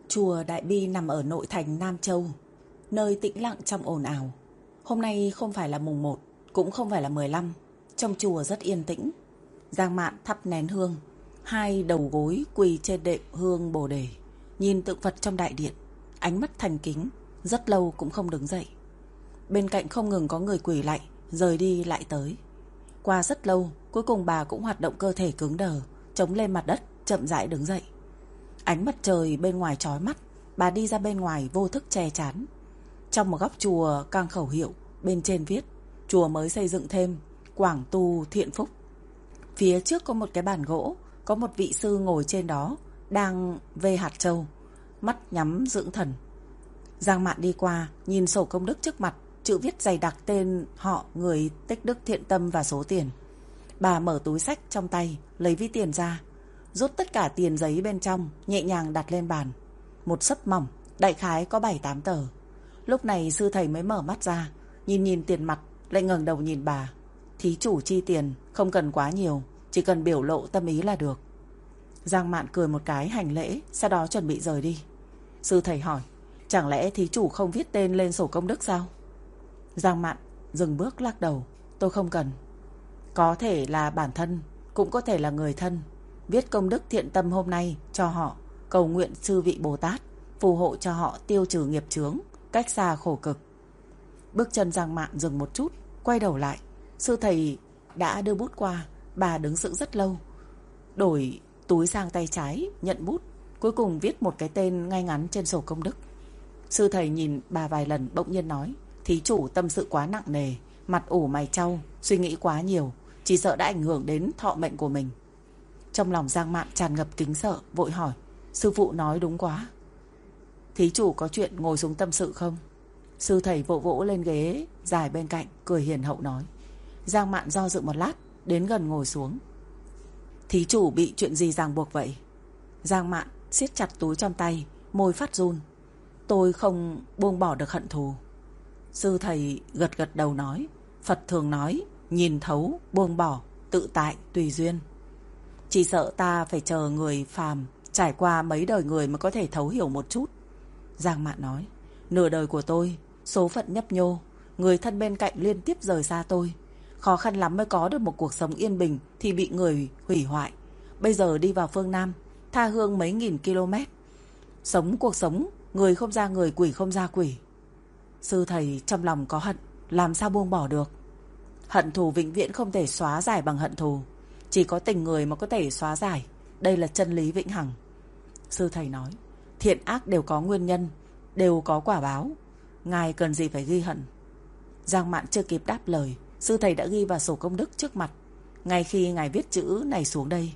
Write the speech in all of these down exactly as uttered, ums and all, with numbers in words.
Chùa Đại Bi nằm ở nội thành Nam Châu, nơi tĩnh lặng trong ồn ào. Hôm nay không phải là mùng một, cũng không phải là mười lăm. Trong chùa rất yên tĩnh. Giang Mạn thắp nén hương, hai đầu gối quỳ trên đệm hương Bồ Đề, nhìn tượng Phật trong đại điện, ánh mắt thành kính, rất lâu cũng không đứng dậy. Bên cạnh không ngừng có người quỳ lại, rời đi lại tới. Qua rất lâu, cuối cùng bà cũng hoạt động cơ thể cứng đờ, chống lên mặt đất, chậm rãi đứng dậy. Ánh mặt trời bên ngoài chói mắt, bà đi ra bên ngoài vô thức che chắn. Trong một góc chùa căng khẩu hiệu, bên trên viết: chùa mới xây dựng thêm, Quảng Tu Thiện Phúc. Phía trước có một cái bàn gỗ, có một vị sư ngồi trên đó, đang vê hạt trâu, mắt nhắm dưỡng thần. Giang Mạn đi qua, nhìn sổ công đức trước mặt, chữ viết dày đặc tên họ người tích đức thiện tâm và số tiền. Bà mở túi xách trong tay, lấy ví tiền ra, rút tất cả tiền giấy bên trong, nhẹ nhàng đặt lên bàn. Một xấp mỏng, đại khái có bảy tám tờ. Lúc này sư thầy mới mở mắt ra, nhìn nhìn tiền mặt, lại ngẩng đầu nhìn bà. Thí chủ chi tiền, không cần quá nhiều, chỉ cần biểu lộ tâm ý là được. Giang Mạn cười một cái hành lễ, sau đó chuẩn bị rời đi. Sư thầy hỏi: chẳng lẽ thí chủ không viết tên lên sổ công đức sao? Giang Mạn dừng bước lắc đầu: tôi không cần. Có thể là bản thân, cũng có thể là người thân. Viết công đức thiện tâm hôm nay cho họ, cầu nguyện sư vị Bồ Tát phù hộ cho họ tiêu trừ nghiệp chướng, cách xa khổ cực. Bước chân Giang Mạn dừng một chút, quay đầu lại. Sư thầy đã đưa bút qua. Bà đứng sững rất lâu, đổi túi sang tay trái, nhận bút, cuối cùng viết một cái tên ngay ngắn trên sổ công đức. Sư thầy nhìn bà vài lần, bỗng nhiên nói: thí chủ tâm sự quá nặng nề, mặt ủ mày chau, suy nghĩ quá nhiều, chỉ sợ đã ảnh hưởng đến thọ mệnh của mình. Trong lòng Giang Mạn tràn ngập kính sợ, vội hỏi: sư phụ nói đúng quá. Thí chủ có chuyện ngồi xuống tâm sự không? Sư thầy vỗ vỗ lên ghế dài bên cạnh, cười hiền hậu nói. Giang Mạn do dự một lát, đến gần ngồi xuống. Thí chủ bị chuyện gì ràng buộc vậy? Giang Mạn siết chặt túi trong tay, môi phát run. Tôi không buông bỏ được hận thù. Sư thầy gật gật đầu nói: Phật thường nói, nhìn thấu, buông bỏ, tự tại, tùy duyên. Chỉ sợ ta phải chờ người phàm trải qua mấy đời người mới có thể thấu hiểu một chút. Giang Mạn nói: nửa đời của tôi, số phận nhấp nhô, người thân bên cạnh liên tiếp rời xa tôi. Khó khăn lắm mới có được một cuộc sống yên bình thì bị người hủy hoại. Bây giờ đi vào phương Nam, tha hương mấy nghìn km, sống cuộc sống người không ra người, quỷ không ra quỷ. Sư thầy trong lòng có hận, làm sao buông bỏ được? Hận thù vĩnh viễn không thể xóa giải bằng hận thù, chỉ có tình người mà có thể xóa giải. Đây là chân lý vĩnh hằng. Sư thầy nói: thiện ác đều có nguyên nhân, đều có quả báo. Ngài cần gì phải ghi hận? Giang Mạn chưa kịp đáp lời, sư thầy đã ghi vào sổ công đức trước mặt. Ngay khi ngài viết chữ này xuống đây,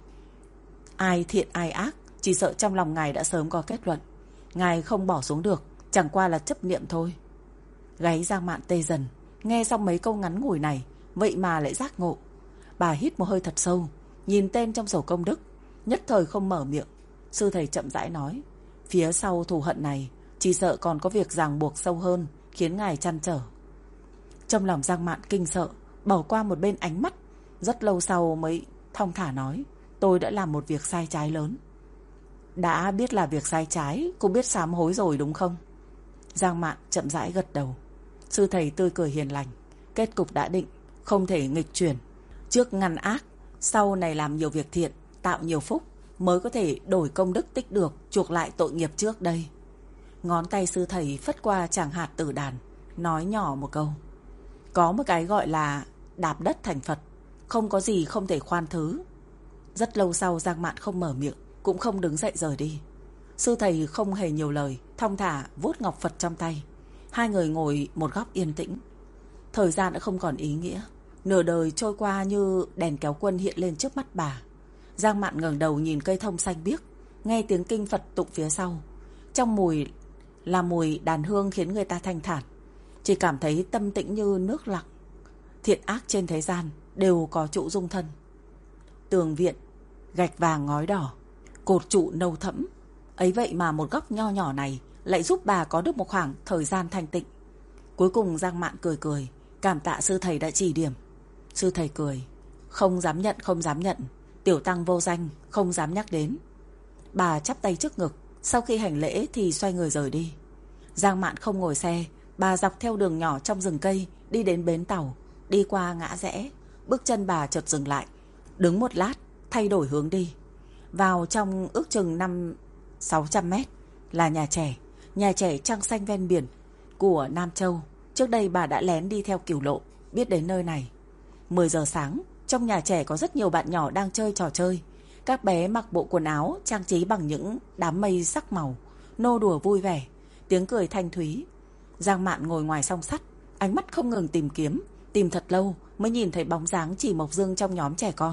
ai thiện ai ác, chỉ sợ trong lòng ngài đã sớm có kết luận. Ngài không bỏ xuống được, chẳng qua là chấp niệm thôi. Gáy Giang Mạn tê dần, nghe xong mấy câu ngắn ngủi này, vậy mà lại giác ngộ. Bà hít một hơi thật sâu, nhìn tên trong sổ công đức, nhất thời không mở miệng. Sư thầy chậm rãi nói: phía sau thù hận này, chỉ sợ còn có việc ràng buộc sâu hơn, khiến ngài trăn trở. Trong lòng Giang Mạn kinh sợ, bỏ qua một bên ánh mắt, rất lâu sau mới thong thả nói: tôi đã làm một việc sai trái lớn. Đã biết là việc sai trái, cũng biết sám hối rồi đúng không? Giang Mạn chậm rãi gật đầu. Sư thầy tươi cười hiền lành: kết cục đã định, không thể nghịch chuyển. Trước ngăn ác, sau này làm nhiều việc thiện, tạo nhiều phúc, mới có thể đổi công đức tích được, chuộc lại tội nghiệp trước đây. Ngón tay sư thầy phất qua tràng hạt tử đàn, nói nhỏ một câu: có một cái gọi là đạp đất thành Phật, không có gì không thể khoan thứ. Rất lâu sau Giang Mạn không mở miệng, cũng không đứng dậy rời đi. Sư thầy không hề nhiều lời, thong thả vuốt ngọc Phật trong tay. Hai người ngồi một góc yên tĩnh. Thời gian đã không còn ý nghĩa, nửa đời trôi qua như đèn kéo quân hiện lên trước mắt bà. Giang Mạn ngẩng đầu nhìn cây thông xanh biếc, nghe tiếng kinh Phật tụng phía sau. Trong mùi là mùi đàn hương khiến người ta thanh thản, chỉ cảm thấy tâm tĩnh như nước lặng. Thiện ác trên thế gian đều có trụ dung thân. Tường viện gạch vàng ngói đỏ, cột trụ nâu thẫm, ấy vậy mà một góc nho nhỏ này lại giúp bà có được một khoảng thời gian thanh tịnh. Cuối cùng Giang Mạn cười cười, cảm tạ sư thầy đã chỉ điểm. Sư thầy cười: không dám nhận, không dám nhận. Tiểu tăng vô danh, không dám nhắc đến. Bà chắp tay trước ngực, Sau khi hành lễ thì xoay người rời đi. Giang Mạn không ngồi xe, bà dọc theo đường nhỏ trong rừng cây đi đến bến tàu. Đi qua ngã rẽ, bước chân bà chợt dừng lại, đứng một lát, thay đổi hướng đi. Vào trong ước chừng năm sáu trăm mét là nhà trẻ, nhà trẻ trăng xanh ven biển của Nam Châu. Trước đây bà đã lén đi theo Cửu Lộ, biết đến nơi này. Mười giờ sáng, trong nhà trẻ có rất nhiều bạn nhỏ đang chơi trò chơi. Các bé mặc bộ quần áo trang trí bằng những đám mây sắc màu, nô đùa vui vẻ, tiếng cười thanh thúy. Giang Mạn ngồi ngoài song sắt, ánh mắt không ngừng tìm kiếm, tìm thật lâu mới nhìn thấy bóng dáng Chỉ Mộc Dương trong nhóm trẻ con.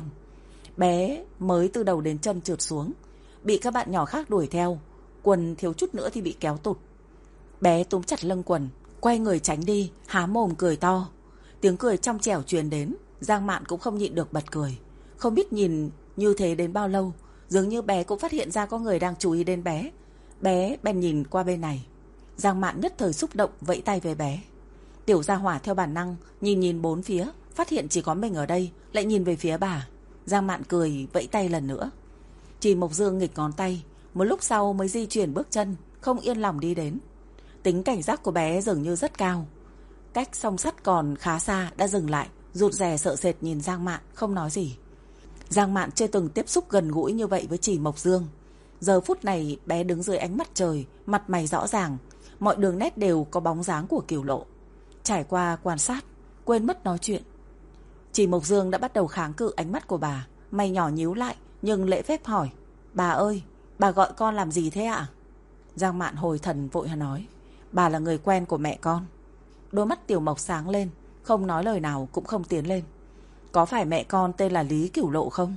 Bé mới từ đầu đến chân trượt xuống, bị các bạn nhỏ khác đuổi theo, quần thiếu chút nữa thì bị kéo tụt. Bé túm chặt lưng quần, quay người tránh đi, há mồm cười to. Tiếng cười trong trẻo truyền đến, Giang Mạn cũng không nhịn được bật cười. Không biết nhìn như thế đến bao lâu, dường như bé cũng phát hiện ra có người đang chú ý đến bé. Bé bèn nhìn qua bên này. Giang Mạn nhất thời xúc động vẫy tay với bé. Tiểu Gia Hỏa theo bản năng nhìn nhìn bốn phía, phát hiện chỉ có mình ở đây, lại nhìn về phía bà. Giang Mạn cười vẫy tay lần nữa. Chỉ Mộc Dương nghịch ngón tay, một lúc sau mới di chuyển bước chân, không yên lòng đi đến. Tính cảnh giác của bé dường như rất cao. Cách song sắt còn khá xa đã dừng lại, rụt rè sợ sệt nhìn Giang Mạn, không nói gì. Giang Mạn chưa từng tiếp xúc gần gũi như vậy với Chỉ Mộc Dương. Giờ phút này bé đứng dưới ánh mặt trời, mặt mày rõ ràng, mọi đường nét đều có bóng dáng của Cửu Lộ. Trải qua quan sát, quên mất nói chuyện. Chỉ Mộc Dương đã bắt đầu kháng cự ánh mắt của bà, mày nhỏ nhíu lại nhưng lễ phép hỏi: "Bà ơi, bà gọi con làm gì thế ạ?" Giang Mạn hồi thần vội nói: "Bà là người quen của mẹ con." Đôi mắt Tiểu Mộc sáng lên, không nói lời nào cũng không tiến lên. "Có phải mẹ con tên là Lý Cửu Lộ không?"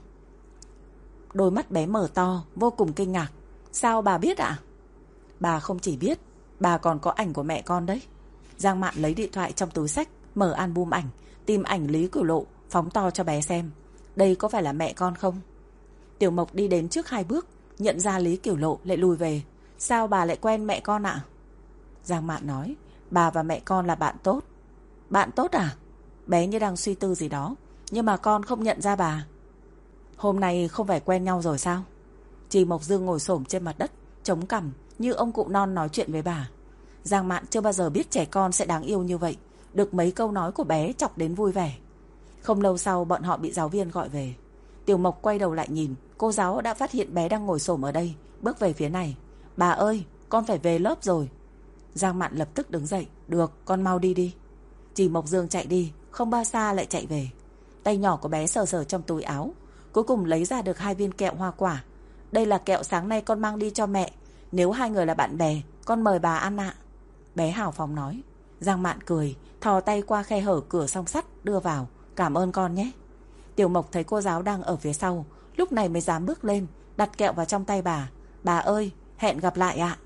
Đôi mắt bé mở to, vô cùng kinh ngạc. "Sao bà biết ạ?" "Bà không chỉ biết, bà còn có ảnh của mẹ con đấy." Giang Mạn lấy điện thoại trong túi xách, mở album ảnh, tìm ảnh Lý Cửu Lộ, phóng to cho bé xem. "Đây có phải là mẹ con không?" Tiểu Mộc đi đến trước hai bước, nhận ra Lý Cửu Lộ lại lùi về. "Sao bà lại quen mẹ con ạ?" Giang Mạn nói: "Bà và mẹ con là bạn tốt." "Bạn tốt à?" Bé như đang suy tư gì đó. "Nhưng mà con không nhận ra bà." "Hôm nay không phải quen nhau rồi sao?" Chỉ Mộc Dương ngồi xổm trên mặt đất, chống cằm như ông cụ non nói chuyện với bà. Giang Mạn chưa bao giờ biết trẻ con sẽ đáng yêu như vậy. Được mấy câu nói của bé chọc đến vui vẻ. Không lâu sau bọn họ bị giáo viên gọi về. Tiểu Mộc quay đầu lại nhìn, cô giáo đã phát hiện bé đang ngồi xổm ở đây, bước về phía này. "Bà ơi, con phải về lớp rồi." Giang Mạn lập tức đứng dậy. "Được, con mau đi đi." Chỉ Mộc Dương chạy đi, không bao xa lại chạy về. Tay nhỏ của bé sờ sờ trong túi áo, cuối cùng lấy ra được hai viên kẹo hoa quả. "Đây là kẹo sáng nay con mang đi cho mẹ. Nếu hai người là bạn bè, con mời bà ăn ạ." Bé hào phóng nói. Giang Mạn cười, thò tay qua khe hở cửa song sắt đưa vào. "Cảm ơn con nhé." Tiểu Mộc thấy cô giáo đang ở phía sau, lúc này mới dám bước lên, đặt kẹo vào trong tay bà. "Bà ơi, hẹn gặp lại ạ."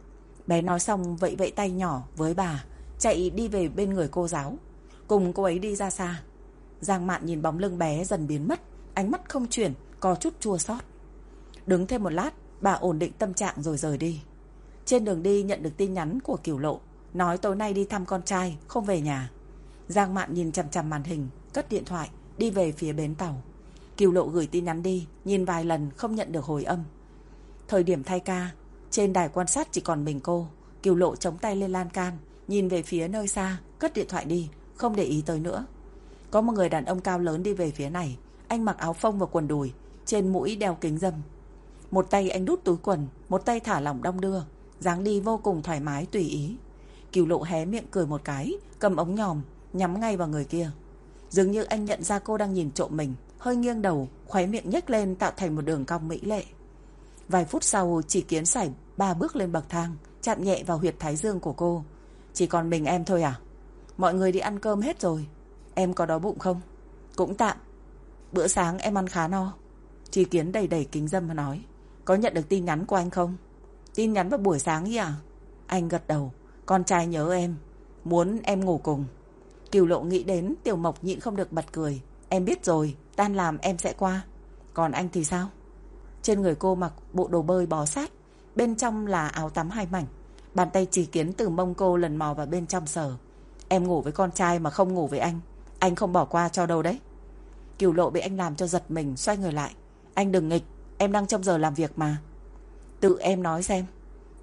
Bé nói xong vẫy vẫy tay nhỏ với bà, chạy đi về bên người cô giáo, cùng cô ấy đi ra xa. Giang Mạn nhìn bóng lưng bé dần biến mất, ánh mắt không chuyển, có chút chua xót. Đứng thêm một lát, bà ổn định tâm trạng rồi rời đi. Trên đường đi nhận được tin nhắn của Cửu Lộ, nói tối nay đi thăm con trai, không về nhà. Giang Mạn nhìn chằm chằm màn hình, cất điện thoại, đi về phía bến tàu. Cửu Lộ gửi tin nhắn đi, nhìn vài lần không nhận được hồi âm. Thời điểm thay ca, trên đài quan sát chỉ còn mình cô. Cửu Lộ chống tay lên lan can, nhìn về phía nơi xa, cất điện thoại đi, không để ý tới nữa. Có một người đàn ông cao lớn đi về phía này. Anh mặc áo phông và quần đùi, trên mũi đeo kính râm. Một tay anh đút túi quần, một tay thả lỏng đong đưa, dáng đi vô cùng thoải mái tùy ý. Cửu Lộ hé miệng cười một cái, cầm ống nhòm, nhắm ngay vào người kia. Dường như anh nhận ra cô đang nhìn trộm mình, hơi nghiêng đầu, khóe miệng nhếch lên tạo thành một đường cong mỹ lệ. Vài phút sau, Chỉ Kiến sải ba bước lên bậc thang, chạm nhẹ vào huyệt thái dương của cô. "Chỉ còn mình em thôi à? Mọi người đi ăn cơm hết rồi. Em có đói bụng không?" "Cũng tạm. Bữa sáng em ăn khá no." Chỉ Kiến đầy đầy kính dâm và nói. "Có nhận được tin nhắn của anh không?" "Tin nhắn vào buổi sáng ý à?" Anh gật đầu. "Con trai nhớ em, muốn em ngủ cùng." Cửu Lộ nghĩ đến Tiểu Mộc nhịn không được bật cười. "Em biết rồi, tan làm em sẽ qua." "Còn anh thì sao?" Trên người cô mặc bộ đồ bơi bó sát, bên trong là áo tắm hai mảnh. Bàn tay Chỉ Kiến từ mông cô lần mò vào bên trong sờ. "Em ngủ với con trai mà không ngủ với anh, anh không bỏ qua cho đâu đấy." Cửu Lộ bị anh làm cho giật mình, xoay người lại. "Anh đừng nghịch, em đang trong giờ làm việc mà." "Tự em nói xem."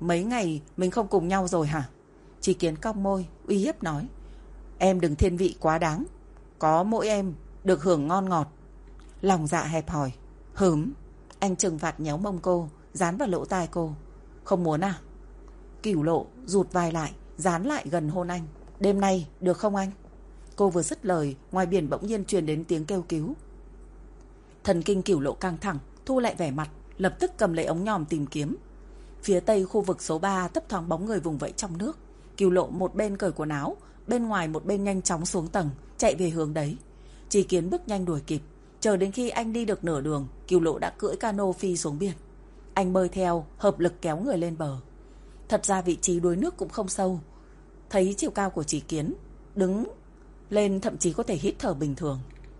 mấy ngày mình không cùng nhau rồi hả? Chỉ Kiến cong môi, uy hiếp nói. Em đừng thiên vị quá đáng. Có mỗi em được hưởng ngon ngọt. Lòng dạ hẹp hòi. Hửm. Anh trừng phạt nhéo mông cô, dán vào lỗ tai cô. Không muốn à? Cửu Lộ rụt vai lại, dán lại gần hôn anh. Đêm nay được không anh? Cô vừa dứt lời, ngoài biển bỗng nhiên truyền đến tiếng kêu cứu. Thần kinh Cửu Lộ căng thẳng, thu lại vẻ mặt, lập tức cầm lấy ống nhòm tìm kiếm. Phía tây khu vực số ba thấp thoáng bóng người vùng vẫy trong nước. Cửu Lộ một bên cởi quần áo, bên ngoài một bên nhanh chóng xuống tầng, chạy về hướng đấy. Chỉ Kiến bước nhanh đuổi kịp. Chờ đến khi anh đi được nửa đường, Cửu Lộ đã cưỡi cano phi xuống biển. Anh bơi theo, hợp lực kéo người lên bờ. Thật ra vị trí đuối nước cũng không sâu. Thấy chiều cao của Chỉ Kiến, đứng lên thậm chí có thể hít thở bình thường.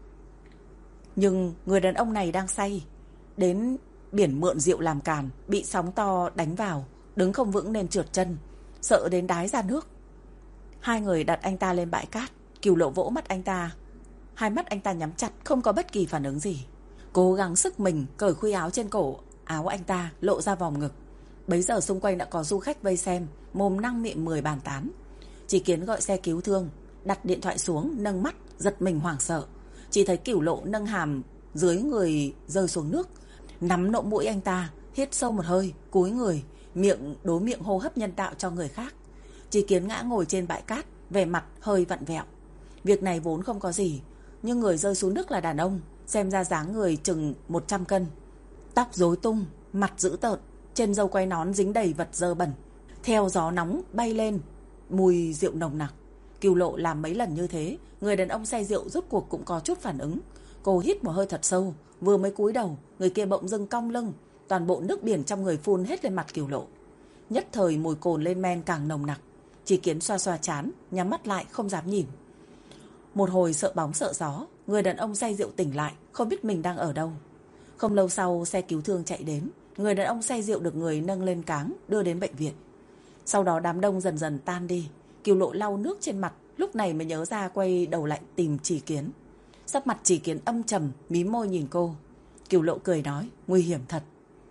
Nhưng người đàn ông này đang say. Đến biển mượn rượu làm càn, bị sóng to đánh vào, đứng không vững nên trượt chân, sợ đến đái ra nước. Hai người đặt anh ta lên bãi cát. Cửu Lộ vỗ mắt anh ta. Hai mắt anh ta nhắm chặt, không có bất kỳ phản ứng gì. Cố gắng sức mình cởi khuy áo trên cổ áo anh ta, lộ ra vòng ngực. Bấy giờ xung quanh đã có du khách vây xem, mồm năm miệng mười bàn tán. Chỉ Kiến gọi xe cứu thương, đặt điện thoại xuống, nâng mắt, giật mình hoảng sợ. Chỉ thấy Cửu Lộ nâng hàm dưới người rơi xuống nước, nắm nộ mũi anh ta, hít sâu một hơi, cúi người, miệng đối miệng hô hấp nhân tạo cho người khác. Chỉ Kiến ngã ngồi trên bãi cát, vẻ mặt hơi vặn vẹo. Việc này vốn không có gì, nhưng người rơi xuống nước là đàn ông, xem ra dáng người chừng một trăm cân. Tóc rối tung, mặt dữ tợn, trên râu quai nón dính đầy vật dơ bẩn. Theo gió nóng bay lên, mùi rượu nồng nặc. Cửu Lộ làm mấy lần như thế, người đàn ông say rượu rốt cuộc cũng có chút phản ứng. Cô hít một hơi thật sâu, vừa mới cúi đầu, người kia bỗng dưng cong lưng, toàn bộ nước biển trong người phun hết lên mặt Cửu Lộ. Nhất thời mùi cồn lên men càng nồng nặc. Chỉ Kiến xoa xoa trán, nhắm mắt lại không dám nhìn. Một hồi sợ bóng sợ gió, người đàn ông say rượu tỉnh lại, không biết mình đang ở đâu. Không lâu sau, xe cứu thương chạy đến. Người đàn ông say rượu được người nâng lên cáng, đưa đến bệnh viện. Sau đó đám đông dần dần tan đi. Cửu Lộ lau nước trên mặt, lúc này mới nhớ ra quay đầu lại tìm Chỉ Kiến. Sắc mặt Chỉ Kiến âm trầm, mím môi nhìn cô. Cửu Lộ cười nói, nguy hiểm thật.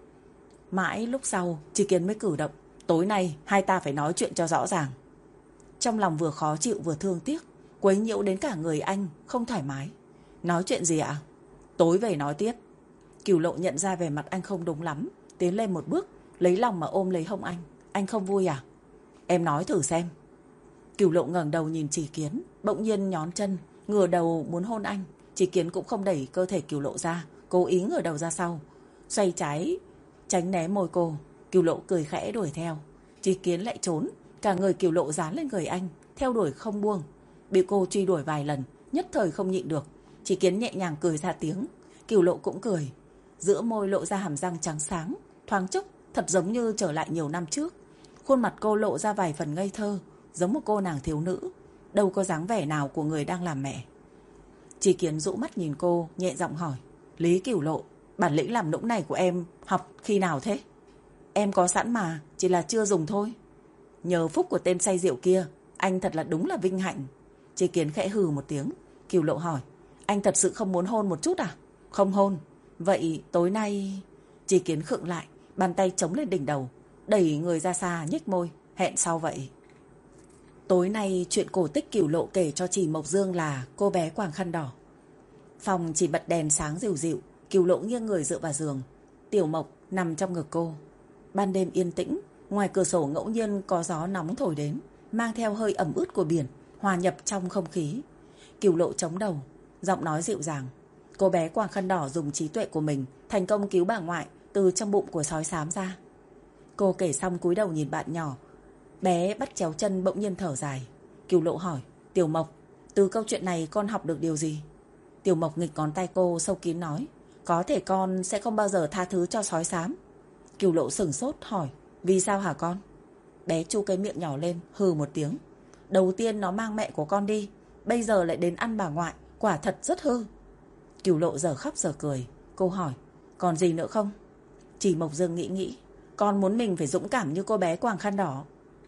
Mãi lúc sau, Chỉ Kiến mới cử động. Tối nay, hai ta phải nói chuyện cho rõ ràng. Trong lòng vừa khó chịu vừa thương tiếc, quấy nhiễu đến cả người anh, không thoải mái. Nói chuyện gì ạ? Tối về nói tiếp. Cửu Lộ nhận ra vẻ mặt anh không đúng lắm, tiến lên một bước, lấy lòng mà ôm lấy hông anh. Anh không vui à? Em nói thử xem. Cửu Lộ ngẩng đầu nhìn Chỉ Kiến, bỗng nhiên nhón chân, ngửa đầu muốn hôn anh. Chỉ Kiến cũng không đẩy cơ thể Cửu Lộ ra, cố ý ngửa đầu ra sau, xoay trái tránh né môi cô. Cửu Lộ cười khẽ đuổi theo. Chỉ Kiến lại trốn, cả người Cửu Lộ dán lên người anh, theo đuổi không buông. Bị cô truy đuổi vài lần, nhất thời không nhịn được. Chỉ Kiến nhẹ nhàng cười ra tiếng, Cửu Lộ cũng cười. Giữa môi lộ ra hàm răng trắng sáng, thoáng chốc thật giống như trở lại nhiều năm trước. Khuôn mặt cô lộ ra vài phần ngây thơ, giống một cô nàng thiếu nữ, đâu có dáng vẻ nào của người đang làm mẹ. Chỉ Kiến dụ mắt nhìn cô, nhẹ giọng hỏi, Lý Cửu Lộ, bản lĩnh làm nũng này của em học khi nào thế? Em có sẵn mà, chỉ là chưa dùng thôi. Nhờ phúc của tên say rượu kia, anh thật là đúng là vinh hạnh. Chỉ Kiến khẽ hừ một tiếng. Cửu Lộ hỏi, anh thật sự không muốn hôn một chút à? Không hôn. Vậy tối nay... Chỉ Kiến khựng lại, bàn tay chống lên đỉnh đầu, đẩy người ra xa, nhếch môi, hẹn sau vậy. Tối nay chuyện cổ tích Cửu Lộ kể cho Chỉ Mộc Dương là cô bé quàng khăn đỏ. Phòng chỉ bật đèn sáng dịu dịu, Cửu Lộ nghiêng người dựa vào giường, Tiểu Mộc nằm trong ngực cô. Ban đêm yên tĩnh, ngoài cửa sổ ngẫu nhiên có gió nóng thổi đến, mang theo hơi ẩm ướt của biển, hòa nhập trong không khí. Cửu Lộ chống đầu, giọng nói dịu dàng. Cô bé quàng khăn đỏ dùng trí tuệ của mình thành công cứu bà ngoại từ trong bụng của sói xám ra. Cô kể xong cúi đầu nhìn bạn nhỏ. Bé bắt chéo chân bỗng nhiên thở dài. Cửu Lộ hỏi, Tiểu Mộc, từ câu chuyện này con học được điều gì? Tiểu Mộc nghịch ngón tay cô sâu kín nói, có thể con sẽ không bao giờ tha thứ cho sói xám. Cửu Lộ sửng sốt hỏi, vì sao hả con? Bé chu cái miệng nhỏ lên, hừ một tiếng. Đầu tiên nó mang mẹ của con đi, bây giờ lại đến ăn bà ngoại, quả thật rất hư. Cửu Lộ giờ khóc giờ cười. Cô hỏi, còn gì nữa không? Chỉ Mộc Dương nghĩ nghĩ, con muốn mình phải dũng cảm như cô bé quàng khăn đỏ.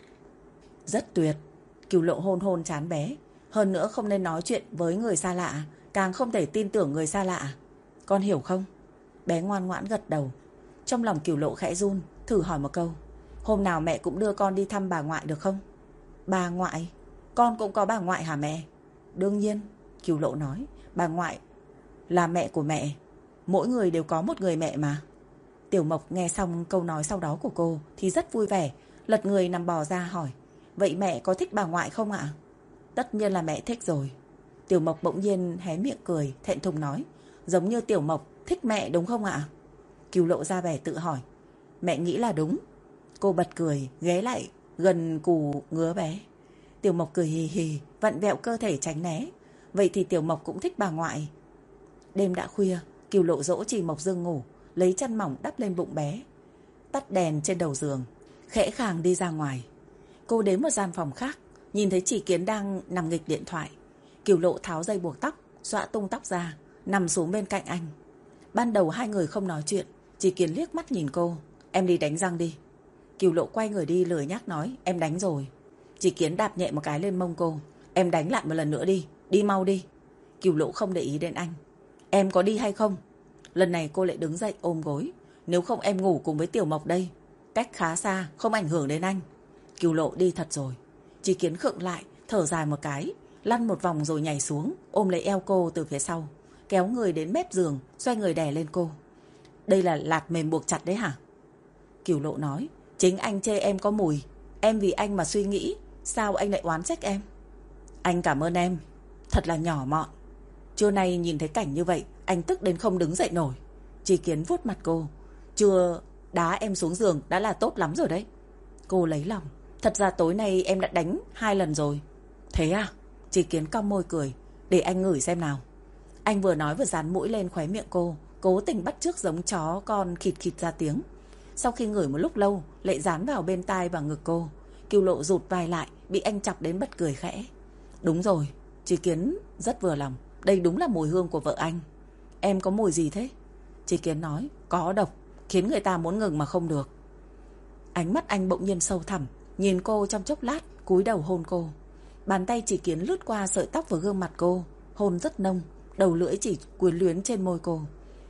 Rất tuyệt. Cửu Lộ hôn hôn trán bé. Hơn nữa không nên nói chuyện với người xa lạ, càng không thể tin tưởng người xa lạ. Con hiểu không? Bé ngoan ngoãn gật đầu. Trong lòng Cửu Lộ khẽ run, thử hỏi một câu, Hôm nào mẹ cũng đưa con đi thăm bà ngoại được không? Bà ngoại? Con cũng có bà ngoại hả mẹ? Đương nhiên, Cửu Lộ nói. Bà ngoại là mẹ của mẹ. Mỗi người đều có một người mẹ mà. Tiểu Mộc nghe xong câu nói sau đó của cô thì rất vui vẻ, lật người nằm bò ra hỏi. Vậy mẹ có thích bà ngoại không ạ? Tất nhiên là mẹ thích rồi. Tiểu Mộc bỗng nhiên hé miệng cười, thẹn thùng nói. Giống như Tiểu Mộc thích mẹ đúng không ạ? Cửu Lộ ra vẻ tự hỏi. Mẹ nghĩ là đúng. Cô bật cười, ghé lại gần cù ngứa bé. Tiểu Mộc cười hì hì, vặn vẹo cơ thể tránh né. Vậy thì Tiểu Mộc cũng thích bà ngoại. Đêm đã khuya, Cửu Lộ dỗ Trì Mộc Dương ngủ, lấy chăn mỏng đắp lên bụng bé, tắt đèn trên đầu giường, khẽ khàng đi ra ngoài. Cô đến một gian phòng khác, nhìn thấy Chỉ Kiến đang nằm nghịch điện thoại. Cửu Lộ tháo dây buộc tóc, xõa tung tóc ra, nằm xuống bên cạnh anh. Ban đầu hai người không nói chuyện, Chỉ Kiến liếc mắt nhìn cô. Em đi đánh răng đi. Cửu Lộ quay người đi lười nhác nói. Em đánh rồi. Chỉ Kiến đạp nhẹ một cái lên mông cô. Em đánh lại một lần nữa đi. Đi mau đi. Cửu Lộ không để ý đến anh. Em có đi hay không? Lần này cô lại đứng dậy ôm gối. Nếu không em ngủ cùng với Tiểu Mộc đây. Cách khá xa, không ảnh hưởng đến anh. Cửu Lộ đi thật rồi. Chỉ Kiến khựng lại, thở dài một cái, lăn một vòng rồi nhảy xuống, ôm lấy eo cô từ phía sau, kéo người đến mép giường, xoay người đè lên cô. Đây là lạt mềm buộc chặt đấy hả? Cửu Lộ nói. Chính anh chê em có mùi. Em vì anh mà suy nghĩ. Sao anh lại oán trách em? Anh cảm ơn em. Thật là nhỏ mọn. Trưa nay nhìn thấy cảnh như vậy, anh tức đến không đứng dậy nổi. Chỉ Kiến vuốt mặt cô. Chưa đá em xuống giường đã là tốt lắm rồi đấy. Cô lấy lòng. Thật ra tối nay em đã đánh hai lần rồi. Thế à? Chỉ Kiến cong môi cười. Để anh ngửi xem nào. Anh vừa nói vừa dán mũi lên khóe miệng cô, cố tình bắt chước giống chó con khịt khịt ra tiếng. Sau khi ngửi một lúc lâu, lại dán vào bên tai và ngực cô. Cửu Lộ rụt vai lại, bị anh chọc đến bật cười khẽ. Đúng rồi, Chỉ Kiến rất vừa lòng. Đây đúng là mùi hương của vợ anh. Em có mùi gì thế? Chỉ Kiến nói. Có độc, khiến người ta muốn ngừng mà không được. Ánh mắt anh bỗng nhiên sâu thẳm, nhìn cô trong chốc lát, cúi đầu hôn cô. Bàn tay Chỉ Kiến lướt qua sợi tóc và gương mặt cô, hôn rất nông, đầu lưỡi chỉ quyến luyến trên môi cô.